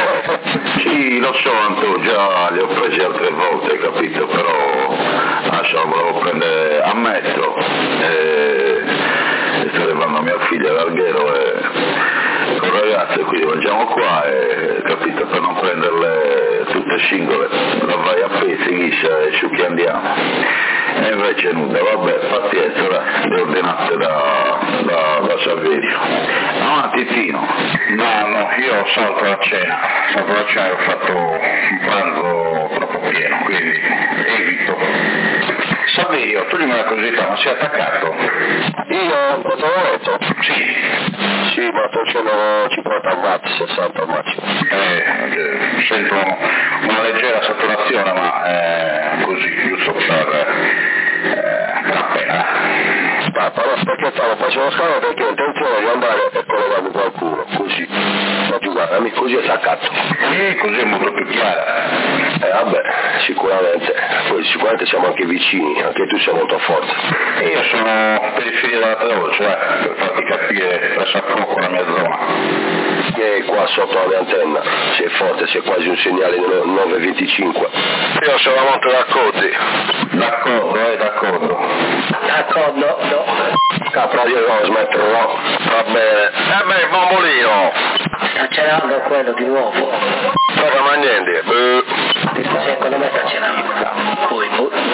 Sì, lo so Anto, già li ho presi altre volte, capito, però adesso lo volevo prendere a metro e, e sto arrivando a mia figlia all'Alghero e con ragazze, quindi mangiamo qua e capito, per non prenderle tutte singole, la vai a pezzi, liscia e su che andiamo. E invece nulla, vabbè, pazienza, dai, le ordinate da, da, da Saverio. Avanti Tino. No, no, io salto la cena, salto la cena, ho fatto un pranzo troppo pieno, quindi evito. Saverio, tu dimmi una curiosità, ma sei attaccato? Io? Cosa ho detto? Sì. Sì, ma facendo cinquanta watt, sessanta massimo. Eh, sento una leggera saturazione, ma eh, così, giusto per eh, appena. Papà, no, perché stavo facendo lo scalo perché ho intenzione di andare e collegarmi qualcuno, così. Ma tu guarda, così è attaccato. Sì, così è molto più chiara. Eh vabbè, sicuramente. Poi sicuramente siamo anche vicini, anche tu sei molto forte. E io sono periferia della Tavola, cioè per farti capire presso a poco la mia zona. E qua sotto la mia antenna, sei forte, sei quasi un segnale nove venticinque. Io sono molto d'accordo. D'accordo, eh, d'accordo. D'accordo, no. Capra, io devo smetterlo, Va bene. Eh beh, bambolino. Sta cenando quello di nuovo. Però ma niente. Eh. Secondo me sta cenando. Poi, poi.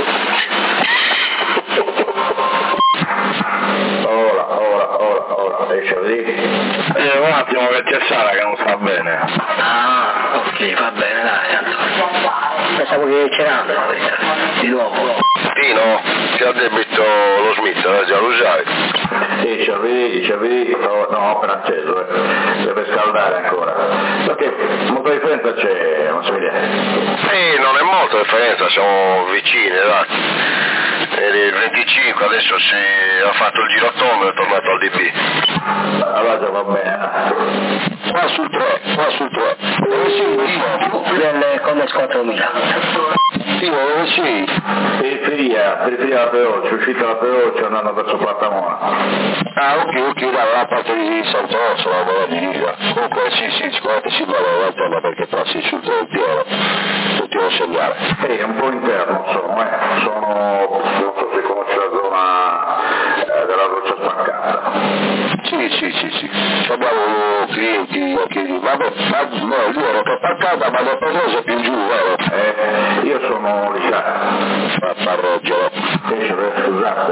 parlando questa, di nuovo. Tino, ti ha debito lo Smith, eh, già lo sai. Sì, ci avvii, ci avvii, no, no, appena acceso, eh. Deve scaldare ancora. Perché molta differenza c'è, non si vede. Sì, non è molta differenza, siamo vicini, dai. Eri il venticinque, adesso si ha fatto il girotondo e è tornato al D P. Allora già va bene. Qua sul tre, qua sul tre. Dove sei, Tino? Del Condes quattromila. Tino, dove sei? Periferia, periferia la Peoce, uscita la Peoce andando verso Platamona. Ah, ok, ok, da la parte di Sant'Orsola, la di Liga. Comunque sì, sì, sicuramente si va alla terra perché passi sul tre pieno, tutti lo segnale. Sì, è un po' interno sono, eh. Sono, non so se conosci la zona eh, della roccia spaccata. Sì, sì, sì, sì. Abbiamo clienti che vabbè, ma no, io ero spaccata, ma dopo cosa più giù, vero? Eh, io sono Riccardo. A Parroggio. Scusate.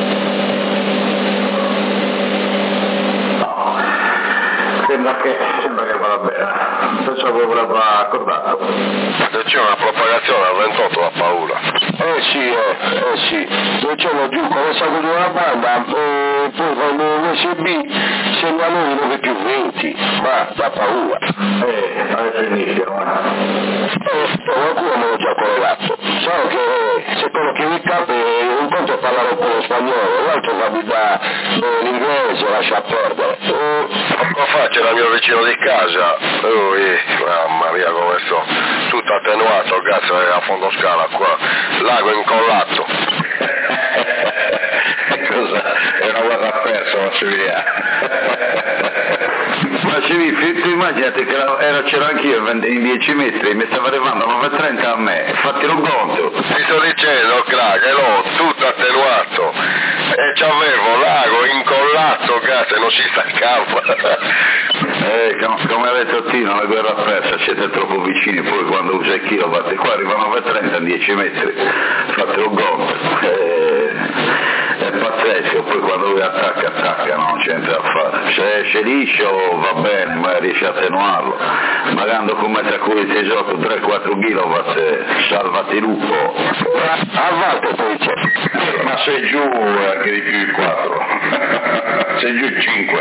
Sembra che, sembra che vada bene, pensavo che avrebbe accordato. C'è una propagazione al ventotto da paura. Eh sì, eh, eh sì. Noi c'erano giù con il sacco di una banda, e poi con l'U S B segnalano nove più venti, ma da paura. Eh, adesso iniziano. Eh, qualcuno me l'ho già collegato. So che se quello che mi capita un conto è parlare un po' lo spagnolo, l'altro capita l'inglese, lascia perdere. Lo faccio dal mio vicino di casa, lui, mamma mia come sto, tutto attenuato, cazzo, è a fondo scala qua, lago incollato. Cosa? È una guerra persa, ma si via. Ma ci vedi, tu immaginate che era, c'era anch'io in dieci metri, mi stava arrivando a nove e trenta a me, fatti un conto. Ti sto dicendo, crack, e l'ho tutto attenuato, e c'avevo lago incollato, cazzo, e non si staccava. Eh, come ha detto Tino, la guerra persa, siete troppo vicini, poi quando usa il kilowatt, qua arriva a nove e trenta in dieci metri, fate un conto. Eh, è pazzesco, poi quando lui attacca, attacca, no, non c'è niente da fare. Se esce liscio va bene, ma riesce a attenuarlo. Magari come tra cui ti gioco tre quattro kilowatt, salvati lupo. A volte poi c'è. Ma sei giù anche di più il quattro, sei giù il cinque.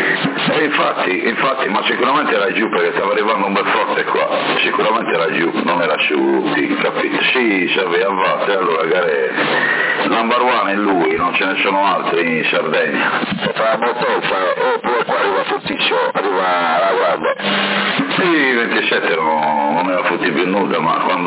E infatti, infatti, ma sicuramente era giù perché stava arrivando un bel forte qua, sicuramente era giù, non era su, capito? Sì, serve a volte, allora gare, number one è lui, non ce ne sono altri in Sardegna. Tra la Bottezza e poi qua arriva fortissimo, arriva la guardia. Sì, ventisette non, non era fotti più nulla, ma quando,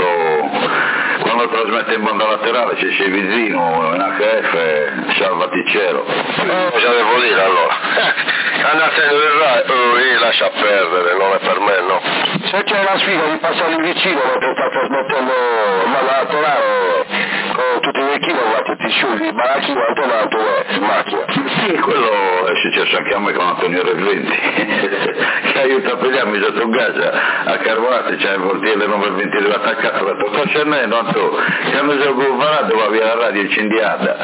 quando trasmette in banda laterale c'è sei vicino, in H F, salvati il cielo. Eh, cosa devo dire allora? Andate nel radio, eh, lascia perdere, non è per me, no. Se c'è la sfida di passare in vicino perché sta trasmettendo in banda laterale con tutti i kilowatt ti sciogli, ma la chilo automato è macchina. Sì, quello è successo anche a me con Antonio R venti, che aiuta a pigliarmi sotto casa a Carbolati, c'è il voltiere nove ventidue attaccato, ho detto, sto scendendo, Antonio, quando sono varato va via la radio incendiata.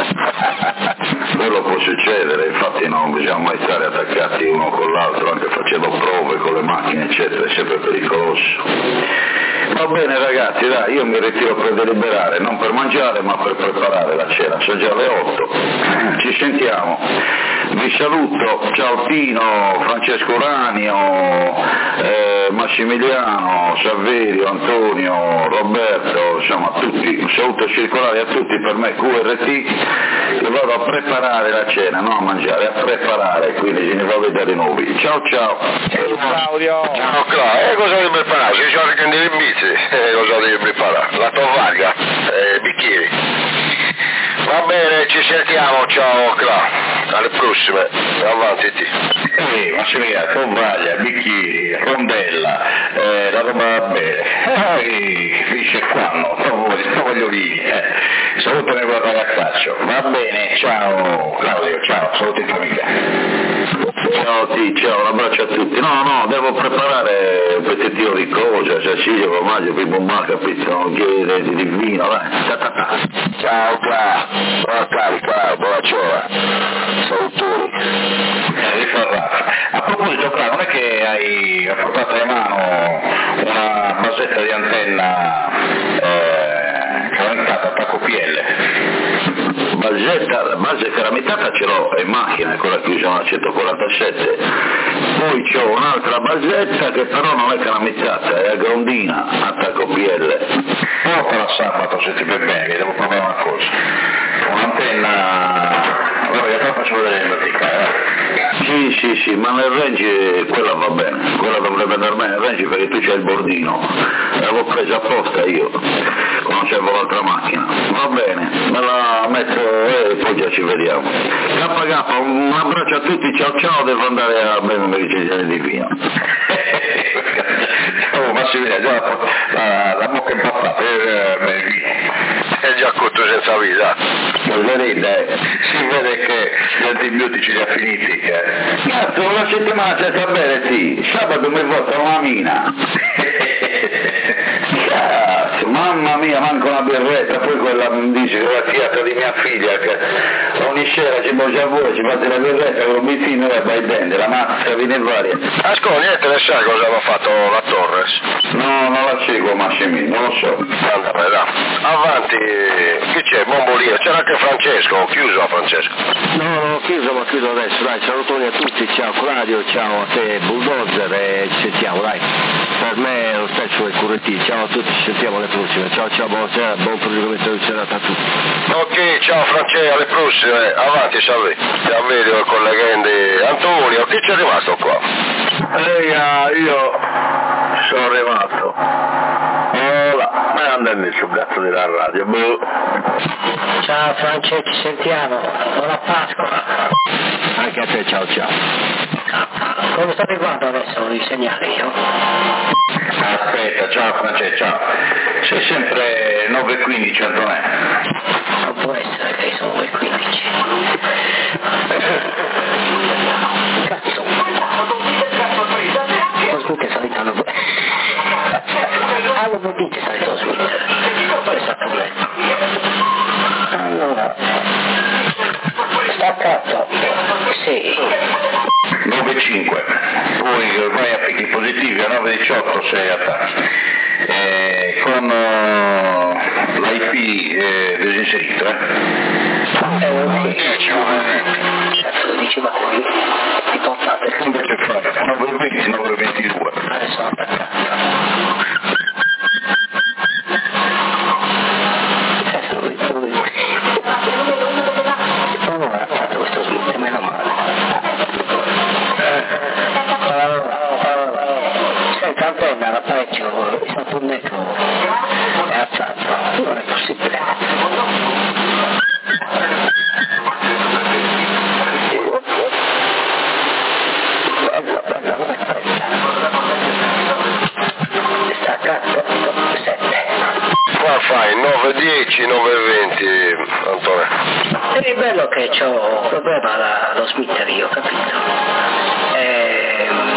Quello può succedere, infatti non bisogna mai stare attaccati uno con l'altro, anche facendo prove con le macchine, eccetera, è sempre pericoloso. Va bene ragazzi, dai, io mi ritiro per deliberare, non per mangiare ma per preparare la cena, sono già le otto, ci sentiamo, vi saluto, ciao Tino, Francesco Uranio, eh, Massimiliano, Saverio, Antonio, Roberto, insomma tutti, un saluto circolare a tutti, per me Q R T, che vado a preparare la cena, non a mangiare, a preparare, quindi ce ne va a vedere nuovi. Ciao ciao! Ciao Claudio! Ciao Claudio, e cosa devi preparare? Si sono che andiamo in bici, e cosa devi preparare? La tovaglia, e bicchieri. Va bene, ci sentiamo, ciao Claudio, alle prossime, avanti ti. Sì, Massimiliano, tovaglia, bicchieri, rondella, eh, la roba va bene, eh, finisce qua, no, non voglio dire, eh. Saluto nel ragazzaccio, va bene, ciao Claudio, ciao, saluti tua amica. Ciao T, ciao, un abbraccio a tutti. No, no, devo preparare un pezzettino di cosa, Cecilia, formaggio, primo ma, capito, un chiede di vino, vai, ta ta ta. Ciao Cla, buona carica, buona cena, salutoni. A proposito, Cla, non è che hai portato in mano una basetta di antenna eh, basetta, la base caramitata ce l'ho in macchina, quella che usano a centoquarantasette, poi c'ho un'altra basetta che però non è caramitata, è a grondina, attacco P L. Portala sabato se ti va bene, che devo provare una cosa. Un'antenna, vabbè, io faccio vedere in verticale. Sì, sì, sì, ma nel range quella va bene, quella dovrebbe andare bene nel range perché tu c'hai il bordino, l'avevo presa apposta io, quando c'avevo l'altra macchina, va bene, me la metto e poi già ci vediamo. K K, un abbraccio a tutti, ciao ciao, devo andare a bere una recensione di vino. Oh, Massimiliano, già la, la, la bocca impappata, eh, è già cotto senza vita. Non vedete, eh? Si vede che gli antibiotici li ha finiti. Eh. Cazzo, una settimana senza bere, sì, sabato mi votano una mina. Cazzo, mamma mia, manca una birretta, poi quella mi dice che la fiata di mia figlia che ogni sera ci mangia a voi, ci fate la birretta con un bitino e vai bene, la mazza viene varia. Ascolta, niente, ne sai cosa aveva fatto la Torres? No, non la seguo Massimino, non lo so. Anda, beh, dai. Avanti, chi c'è? Bombolino, c'era anche Francesco, ho chiuso a Francesco. No, no, ho chiuso, ma chiudo adesso, dai, salutoni a tutti, ciao Claudio, ciao a te Bulldozer e ci sentiamo, dai. Per me è lo stesso è curativo, ciao a tutti, ci sentiamo alle prossime, ciao ciao, buonasera, buon proseguimento di serata a tutti. Ok, ciao Francesco, alle prossime, avanti, salve. Ti avvedo il collegante Antonio, chi c'è rimasto qua? Ehi, io sono rimasto. Hola, ma andando sul cazzo della radio, boh. Ciao Francesco, ci sentiamo, buona Pasqua. Anche a te, ciao ciao. Come sto riguardo adesso i segnali io? Aspetta, ciao Francesco, ciao. Sei sempre nove e quindici, Antonello. Non può essere che sono nove e quindici. Cazzo. Lo Smith è salito a nove. Ah, lo Smith è salito lo Smith. Poi è stato letto. Allora. Staccato. Sì. nove e cinque, poi vai a picchi positivi a nove e diciotto sei a tasto, eh, con uh, l'I P eh, disinserito, eh? Eh, ok. Cazzo, lo dicevate di, di portate. Invece fai nove e venti, nove e ventidue. Adesso sono attaccato. Cazzo, lo vedo, lo vedo. Non ho ammazzato questo Smith, meno male. Senta, antenna era parecchio, è stato un netto, è alzato, non è possibile. Bella, bella, non è bella. Staccato, sette. Qua fai nove e dieci, nove e venti, Antonio. È il bello che c'ho un problema la, lo smitter io, capito? Ehm...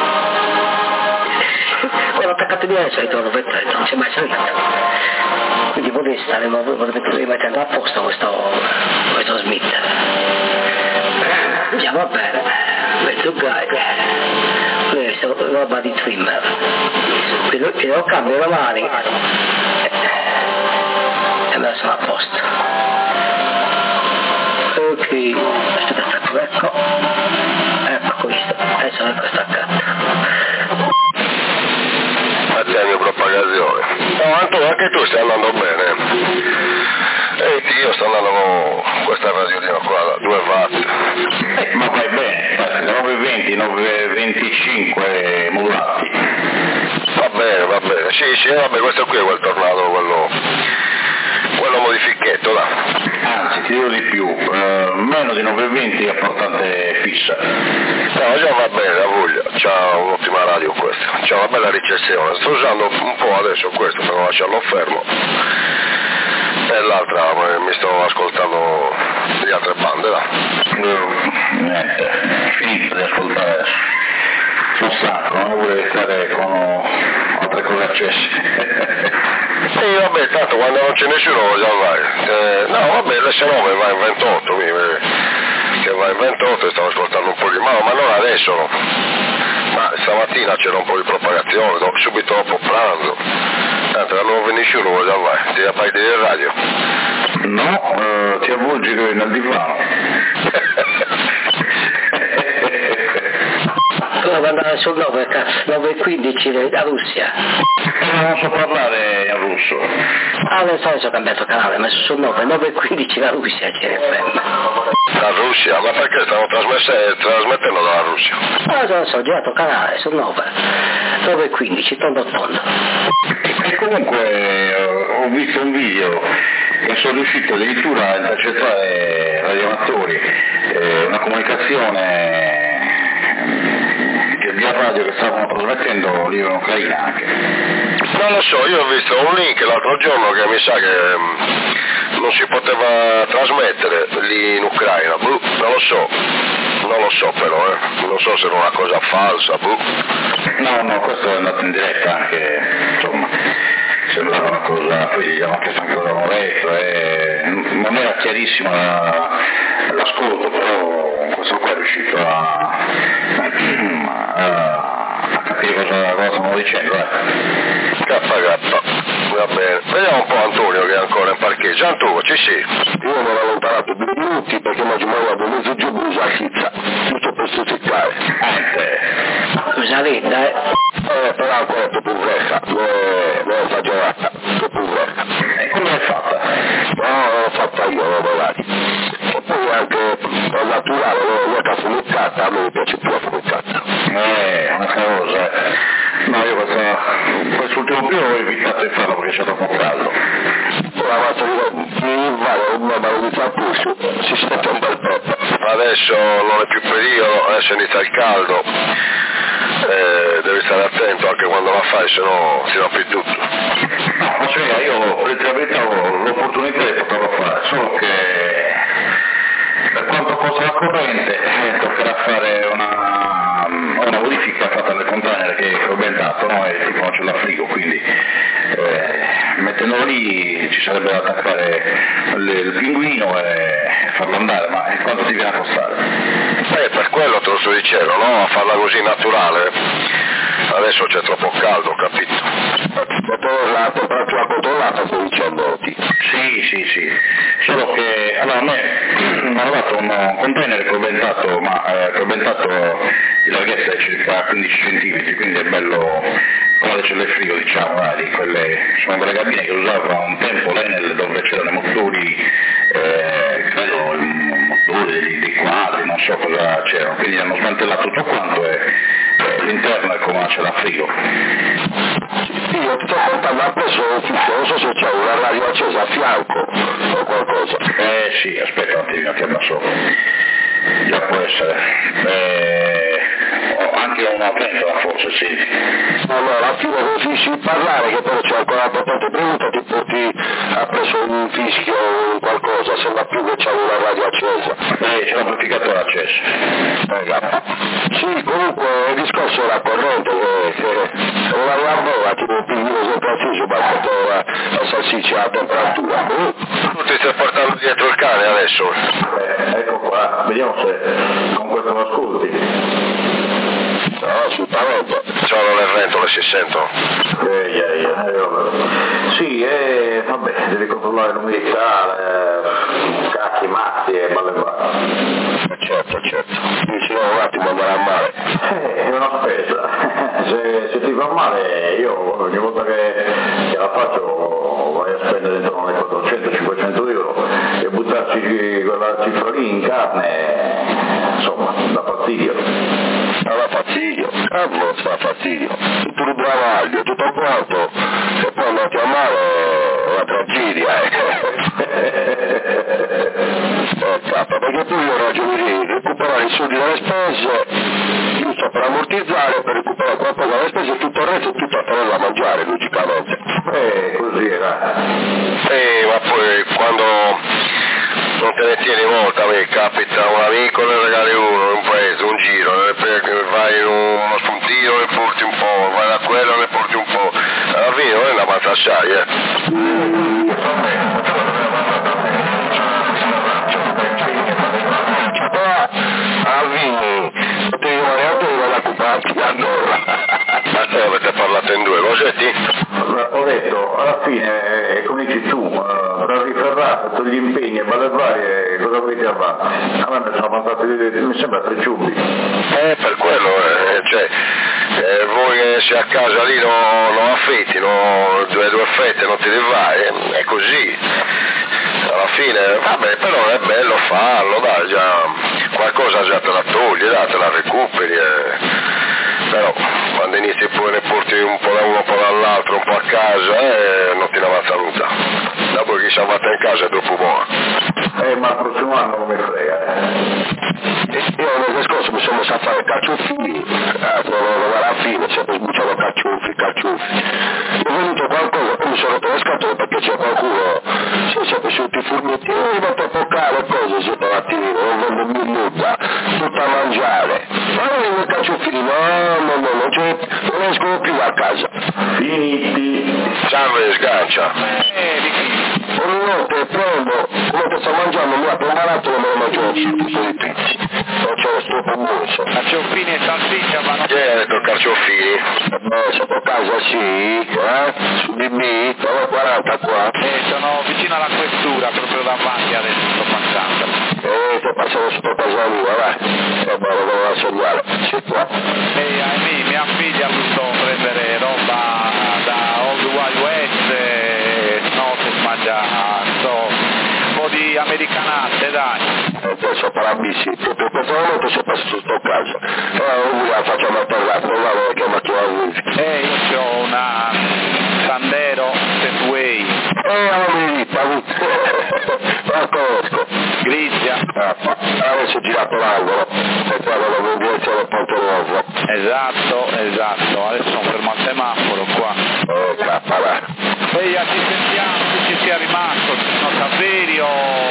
Quando ho attaccato di adesso ho nove e trenta, non c'è mai salito. Quindi vorrei stare, vorrei mettere a posto questo, questo smitter. Già va bene, mezzo guy. Questo è roba di trimmer. Quindi lo cambio le mani e me la sono a posto. Ok, aspetta, ecco, ecco questo, adesso ecco staccato. Attendo propagazione. No, Antonio, anche tu stai andando bene. E io sto andando con questa radiolina qua, due watt. Eh, ma vai bene, nove e venti, nove e venticinque modulati. Va bene, va bene. Sì, sì, vabbè, questo qui è quel tornado, quello, quello modifichetto, là. Anzi, ti dico di più, eh, meno di nove e venti è portante fissa. No, già va bene, la voglia, c'ha un'ottima radio questa, c'ha una bella ricezione. Sto usando un po' adesso questo per non lasciarlo fermo. E l'altra mi sto ascoltando le altre bande là. Uh, niente, finito di ascoltare adesso. Sono stanco, non volevo stare con altre cose accese. Sì, vabbè, tanto quando non c'è nessuno già vai. Eh, no, vabbè, l'S nove va in ventotto, mi, che va in ventotto e stavo ascoltando un po' di mano, ma non adesso no. Ma stamattina c'era un po' di propagazione, dopo, subito dopo pranzo. Tanto non viene nessuno già vai, ti appai del radio. No, eh, ti avvolgi in nel divano. Devo andare sul nove, nove e quindici la Russia. Non so parlare in russo. Ah, non so se ho cambiato canale, ma sul nove, nove e quindici la Russia C F M. La Russia? Ma perché stanno trasmettendo dalla Russia? Ah, non so, ho girato canale sul nove, nove e quindici, tondo tondo. E comunque ho visto un video che sono riuscito addirittura a intercettare radioamatori, eh, una comunicazione via radio che stavano trasmettendo lì in Ucraina anche. Non lo so, io ho visto un link l'altro giorno che mi sa che mh, non si poteva trasmettere lì in Ucraina, boh, non lo so, non lo so però, eh. non so se era una cosa falsa, boh. No, no, questo è andato in diretta anche, insomma, sembrava una cosa, poi gli abbiamo chiesto anche cosa avevano detto, e non era chiarissimo la, l'ascolto, però questo qua è riuscito a, a, a capire cosa, cosa stavano dicendo, eh. K K, va bene. Vediamo un po' Antonio che è ancora in parcheggio. Antonio, ci sei? Io mi ero allontanato due minuti perché mi giocavo mezzo giorno a chizza, tutto per stuzzicare. Eh, scusa Linda, eh. Eh, però ancora è proprio fresca, non è esagerata, proprio fresca. E come l'hai fatta? No, l'ho fatta io, l'ho volati. E poi anche è naturale, non è che affumicata, a me mi piace più affumicata. Eh, una cosa, eh. No, io questa, quest'ultimo periodo ho evitato di farlo perché c'è troppo caldo. La mazza di vale una maledetta puscio, si sente un bel pezzo. Adesso non è più periodo, adesso inizia il caldo, eh, devi stare attento anche quando la fai, se no si rompe tutto. No, ma cioè io praticamente ho l'opportunità di poterlo fare, solo che per quanto costa la corrente eh, toccherà fare una, una modifica fatta nel container che ho inventato, no? E tipo non c'è la frigo, quindi eh, mettendolo lì ci sarebbe da attaccare il, il pinguino e farlo andare, ma quanto ti viene a costare? Eh, per quello te lo sto dicendo, no? A farla così naturale, adesso c'è troppo caldo, capito? La temperatura controllata sto dicendo. Sì, sì, sì, solo che allora a me mi ha dato un container che ho inventato, ma eh, che ho inventato di larghezza è circa quindici centimetri, quindi è bello come le celle frigo, diciamo, dai, quelle, sono quelle cabine che usava un tempo l'Enel dove c'erano i motori, eh, credo motori dei, dei quadri, non so cosa c'erano, quindi hanno smantellato tutto quanto e eh, l'interno è come una cella frigo. Sì, io ti sto contando a presso l'ufficio, non so se c'è una radio accesa a fianco o qualcosa. Eh sì, aspetta un attimino che abbasso, già può essere. Eh, anche una pentola forse, sì. No, no, alla fine non finisci di parlare che però c'è ancora la potente premuta, ti porti appresso un fischio o qualcosa, sembra più che c'è una radio accesa. Eh, c'è l'amplificatore acceso. Eh, sì, comunque il discorso era corrente, che, che non aveva bolla, tipo un pinguino sempre acceso, basta la, la salsiccia a temperatura. Tu ti stai portando dietro il cane adesso? Eh, ecco qua, vediamo se con questo lo ascolti. No, assolutamente. Sono le ventole, si sentono. Eh, yeah, yeah, eh, sì, eh, vabbè, devi controllare l'umidità, eh, cacchi, matti e balle balle. Certo, certo. Dici no, un attimo andare a male. Eh, è una spesa. Se, se ti fa male, io ogni volta che, che la faccio vai a spendere intorno ai quattrocento cinquecento euro e buttarci quella cifra lì in carne, insomma, da fastidio. Dà fastidio, cavolo fa fastidio, tutto il bravaglio, tutto quanto, e poi andati a male è una tragedia, eh. eh cappa, perché poi io ragiono di recuperare i soldi dalle spese, giusto per ammortizzare, per recuperare qualcosa dalle spese, tutto il resto è tutto a tenerlo a mangiare, logicamente. Eh, così era. Sì, ma poi quando non te ne tieni molta, mi capita un amico, ne regali uno, in un paese, un giro, vai in uno spuntino, ne porti un po', vai da quello, ne porti un po', alla fine non è una mazza assai, eh. Alla fine, potevi rimanere a te da occuparti allora. Ma te avete parlato in due, Cosetti? Ho detto, alla fine, come dici tu, uh, Bravi Ferrara, tutti gli impegni e vale varie, cosa avete avanti? A me mi sono mandati, mi sembra tre giubbi. Eh, per quello, eh, cioè, eh, voi che sei a casa lì non no affetti, no, due, due fette non ti devi fare, è così. Alla fine, vabbè, però è bello farlo, dai, già, qualcosa già te la togli, dai, te la recuperi, eh. Però quando inizi poi ne porti un po' da uno, un po' dall'altro, un po' a casa, eh, non ti ne avanza nulla. Dopo chi si avanza in casa è dopo buono. Eh, ma il prossimo anno non mi frega, eh. Io l'anno scorso mi sono messo a fare calciofini, eh, non alla fine, sempre sbucciato calcioffi, calcioffi. È venuto qualcosa, poi mi sono rotto le scatole perché c'è qualcuno, si sempre sotto i furnetti, eh, ma per toccare cose sotto la mattina, non vendo più nulla, tutto a mangiare. Ma non i calciofini, no, no, no, non, c'è, non escono più a casa. Finiti. Salve, sgancia. Ogni notte prendo, come che sto mangiando, mi apro un barattolo e me lo mangio tutti i pezzi. Non c'è lo stroppo buono. Carciofini e salsiccia vanno... Chi è detto carciofini? Beh, sotto casa sì, eh? Su B B, trovo quaranta qua. Eh, sono vicino alla questura, proprio davanti adesso sto passando. Eh, sto passando sotto casa mia, vai. E bello, devo assegnare. Sì, qua. E ahimè, mia figlia ha voluto prendere roba da Old Wild West, e no, si mangia so, un po' di americanate, dai. Adesso parabissi, proprio in questo momento si è passato sotto casa. E ora la facciamo a parlare, non la voglio che macchina wifi. Eh, io ho una Sandero Stepway. Eh, la merita, la conosco. Grigia. Ah, adesso ho girato l'angolo, e qua vado in direzione al Ponte Nuovo. Esatto, esatto, adesso sono fermo al semaforo qua. Oh, cappa, va. Ehi, ci sentiamo, se ci sia rimasto, no, Saverio,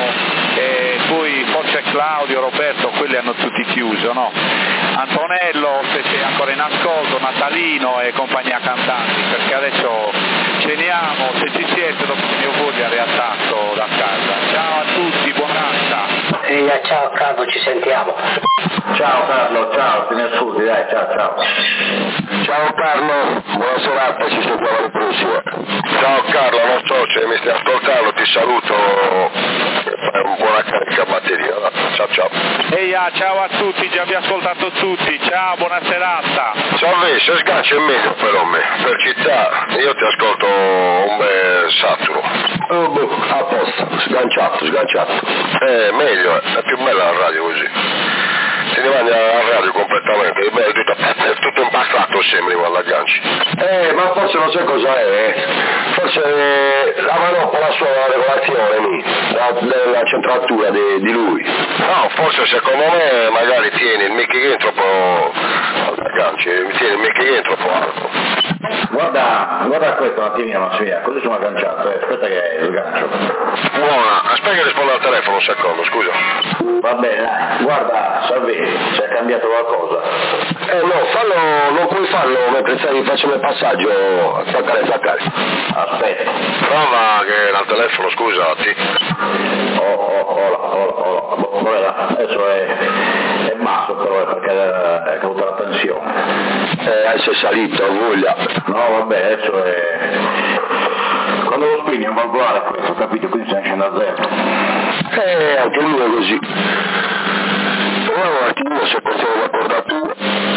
e poi forse Claudio, Roberto, quelli hanno tutti chiuso, no? Antonello, se sei ancora in ascolto, Natalino e compagnia cantanti, perché adesso ceniamo, se ci siete dopo che mio voglia riattacco da casa. Ciao a tutti, buonasera. Ehi, ciao Carlo, ci sentiamo. Ciao Carlo, ciao, te ne scusi, dai, ciao, ciao. Ciao Carlo, buona serata, ci sentiamo alle prossime. Ciao Carlo, non so se mi stai ascoltando, ti saluto, fai un buona carica batteria. Ciao ciao. Ehi, ciao a tutti, già vi ho ascoltato tutti, ciao, buona serata. Salve, se sgancia è meglio però me, per città io ti ascolto un bel saturo. Oh, boh, a posto, sganciato, sganciato. Eh, meglio, è più bella la radio così. Ti rimani alla radio completamente, è bello, tutto, è tutto impaccato sembri quando agganci. Eh, ma forse non so cosa è, eh. Forse eh, la manopola sua regolazione lì, la, la centratura di, di lui. No, forse secondo me magari tieni il mic gain troppo, agganci, tieni il mic gain troppo alto. Guarda, guarda questo un attimino Massimiliano, così sono agganciato, eh. Aspetta che sgancio. Buona, aspetta che rispondo al telefono un secondo, scusa. Va bene, dai, guarda, Salve, se è cambiato qualcosa. Eh no, fallo, non puoi farlo mentre stai facendo il passaggio, staccare, staccare. Aspetta. Prova che era al telefono, scusati. Oh, oh, oh, oh, oh, oh, oh, adesso è, è basso però perché è caduta la tensione. Eh, adesso è salito, voglia. No, vabbè, adesso è... Quando lo spegni è un valvolare questo, capito? Quindi si scende a zero. Eh, anche lui è così. Proviamo un attimo se possiamo la cordatura.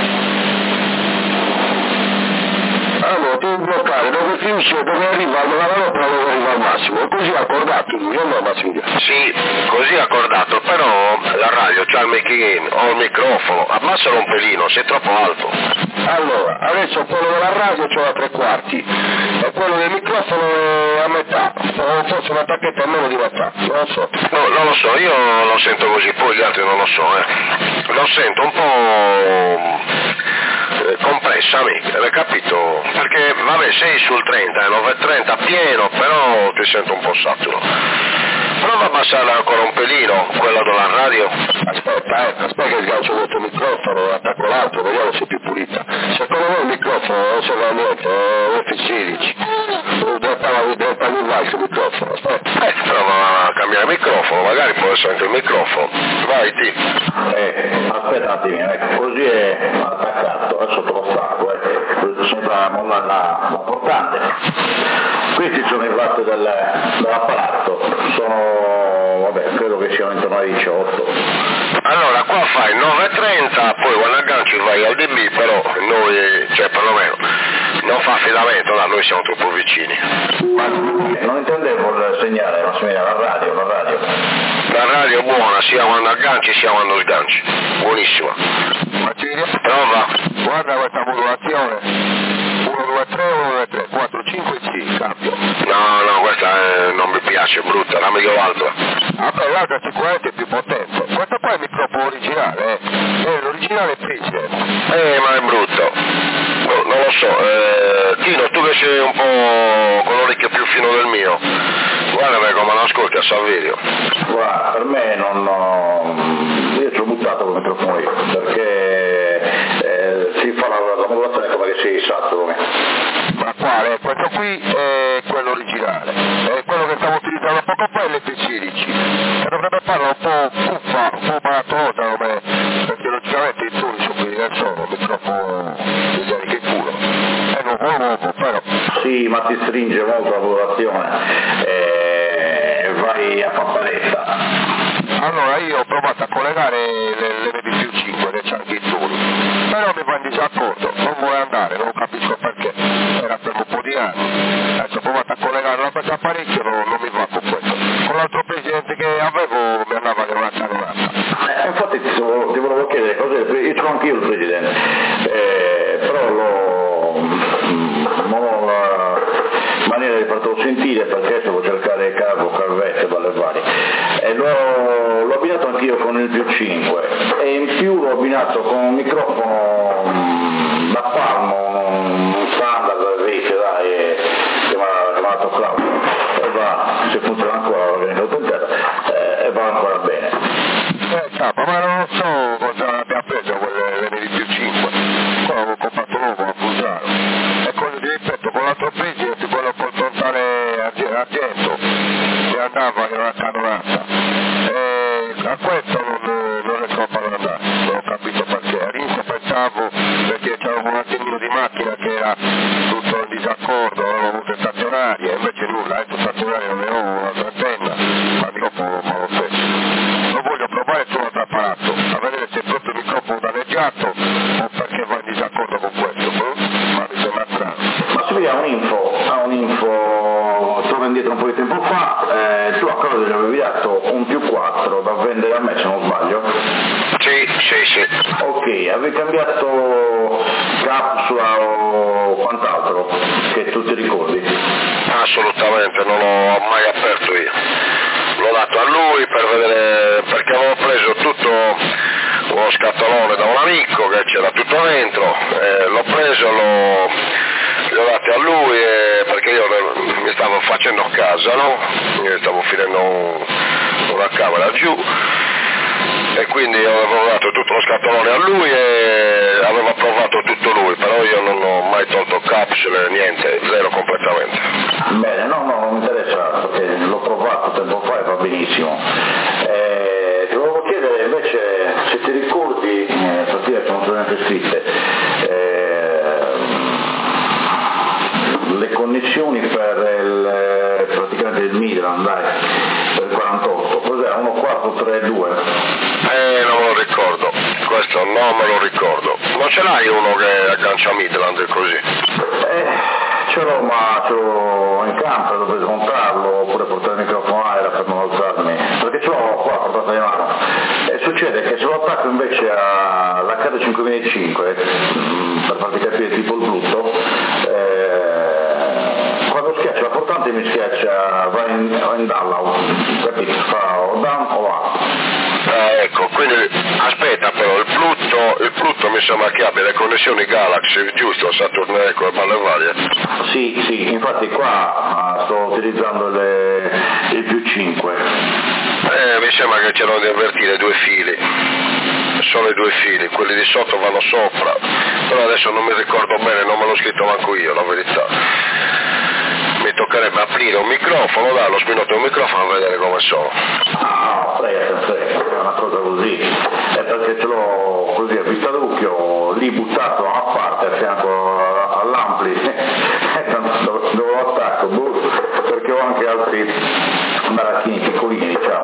Allora, devi bloccare dove finisce, dove arriva la manopla, dove arriva al massimo. E così accordato, io no, Massimo. Sì, così accordato, però la radio c'ha il mic gain, ho il microfono, abbassalo un pelino, sei troppo alto. Allora, adesso quello della radio c'ho a tre quarti, e quello del microfono è a metà, o forse una tacchetta a meno di metà, non lo so. No, non lo so, io lo sento così, poi gli altri non lo so, eh. Lo sento un po' eh, compressa, amica, hai capito? Perché, vabbè, sei sul trenta, eh, nove trenta pieno, però ti sento un po' saturo. Prova a abbassare ancora un pelino, quello della radio. Aspetta, eh, aspetta che sgancio questo microfono, attacco l'altro, vediamo se è più pulita. Secondo me il microfono non serve a niente, è F sedici. Diventa più basso il microfono, aspetta. Eh, prova a cambiare microfono, magari può essere anche il microfono. Vai, ti. Eh, aspetta un attimo, ecco, così è attaccato, adesso te lo stacco, eh. sono mollare la, la portante. Questi sono i fatti del, dell'apparato, sono, vabbè, credo che siano intorno ai diciotto. Allora, qua fai nove e trenta, poi quando agganci vai al D B, però noi, cioè perlomeno, non fa affidamento, là, noi siamo troppo vicini. Ma non intendevo il segnale, Massimiliano, la radio, la radio. La radio è buona, sia quando agganci sia quando sganci, buonissima. Prova. Guarda questa modulazione, uno due tre, uno due tre, quattro cinque sì, cambio. No, no, questa è, non mi piace, è brutta, la meglio l'altra. Vabbè, l'altra sicuramente è più potente. Questo qua è il microfono originale, eh. Eh, l'originale è Precedent. Eh, ma è brutto. No, non lo so, eh, Tino, tu che sei un po' con l'orecchio più fino del mio, guarda come non ascolti a Saverio. Guarda, per me non ho... io ci ho buttato il microfono io, perché eh, si fa la, la modulazione come che sia esatto come. Ma quale? Questo qui è quello originale, è quello che stavo utilizzando poco fa, è l'F sedici, e dovrebbe farlo un po' puffa, un po' baratota, come, perché logicamente i toni sono quelli del suono, il microfono degli che culo, è nuovo nuovo, però. Sì, ma ti stringe molto la modulazione e vai a papparetta. Allora io ho provato a collegare l'M D più cinque che c'ha anche i toni, però mi va in disaccordo, non vuole andare, non capisco perché, era per un po' di anni, adesso ho provato a collegare la questo apparecchio, non, non mi va con questo, con l'altro presidente che avevo mi andava che non c'era un'altra. Eh, infatti ti volevo, ti volevo chiedere, cos'è, io c'ho anche io il presidente, eh, però lo, non ho la maniera di fartelo sentire perché devo cercare cavo, carvette, balle varie, e l'ho, l'ho abbinato anch'io con il più cinque e in più l'ho abbinato con un microfono mh, da palmo, un standard rete dai, chiamato Claudio, e va, se funziona ancora l'ho venuto intero, eh, e va ancora bene. Eh, capa, ma non lo so cosa abbia preso quelle di più cinque, qua avevo comprato nuovo a Fusaro, e quello di ripeto, con l'altro presidente, quello col frontale argento, che andava che non ha canonata, e a questo non, non riesco a far andare, non ho capito perché, all'inizio pensavo, perché c'avevo un attimo di macchina che era tutto in disaccordo, avevo avuto stazionarie, invece nulla, ecco stazionarie non ne ho, una trentenna, ma il microfono fa lo stesso. Non voglio provare su un altro apparato, a vedere se è proprio il microfono danneggiato o perché va in disaccordo con questo, ma mi sembra strano. Massimiliano, un'info, ha un'info, torno indietro un po' di tempo fa, eh, tu a Claudio gli avevi dato un più quattro da vendere a me se non sbaglio? Sì, sì, sì. Ok, avevi cambiato capsula o quant'altro che tu ti ricordi? Assolutamente, non l'ho mai aperto io. L'ho dato a lui per vedere, perché avevo preso tutto uno scatolone da un amico che c'era tutto dentro, eh, l'ho preso, l'ho, l'ho dato a lui eh, perché io mi stavo facendo a casa, no? Mi stavo finendo un, una camera giù e quindi avevo dato tutto lo scatolone a lui e aveva provato tutto lui, però io non ho mai tolto capsule, niente, zero completamente. Bene, no, no, non mi interessa perché l'ho provato tempo fa e va benissimo. Eh, ti volevo chiedere invece se ti ricordi, eh, stamattina sono state scritte, eh, le connessioni per il, praticamente il Midland, dai, per il quarantotto, cos'era? uno quattro tre due? Eh, non me lo ricordo, questo non me lo ricordo. Non ce l'hai uno che aggancia Midland così? Eh, ce l'ho, ma ce l'ho in campo, devo smontarlo oppure portare il microfono aereo per non alzarmi, perché ce l'ho qua portata di mano. E succede che se lo attacco invece all'H D cinquemilacinque, per farti capire tipo il Bluetooth, eh, quando schiaccia la portante mi schiaccia, va in, in down, capito? Fa o down o up. Eh, ecco, quindi aspetta però, il Pluto, il Pluto mi sembra che abbia le connessioni Galaxy, giusto? Saturn Echo e balle varie? Sì, sì, infatti qua sto utilizzando le, il più cinque. Eh, mi sembra che c'erano di avvertire due fili, solo i due fili, quelli di sotto vanno sopra, però adesso non mi ricordo bene, non me l'ho scritto manco io, la verità. Mi toccherebbe aprire un microfono, dare lo spinotto di un microfono e vedere come sono. Ah, prega, prega, è una cosa così, è perché ce l'ho così a vista d'occhio, lì buttato a parte a fianco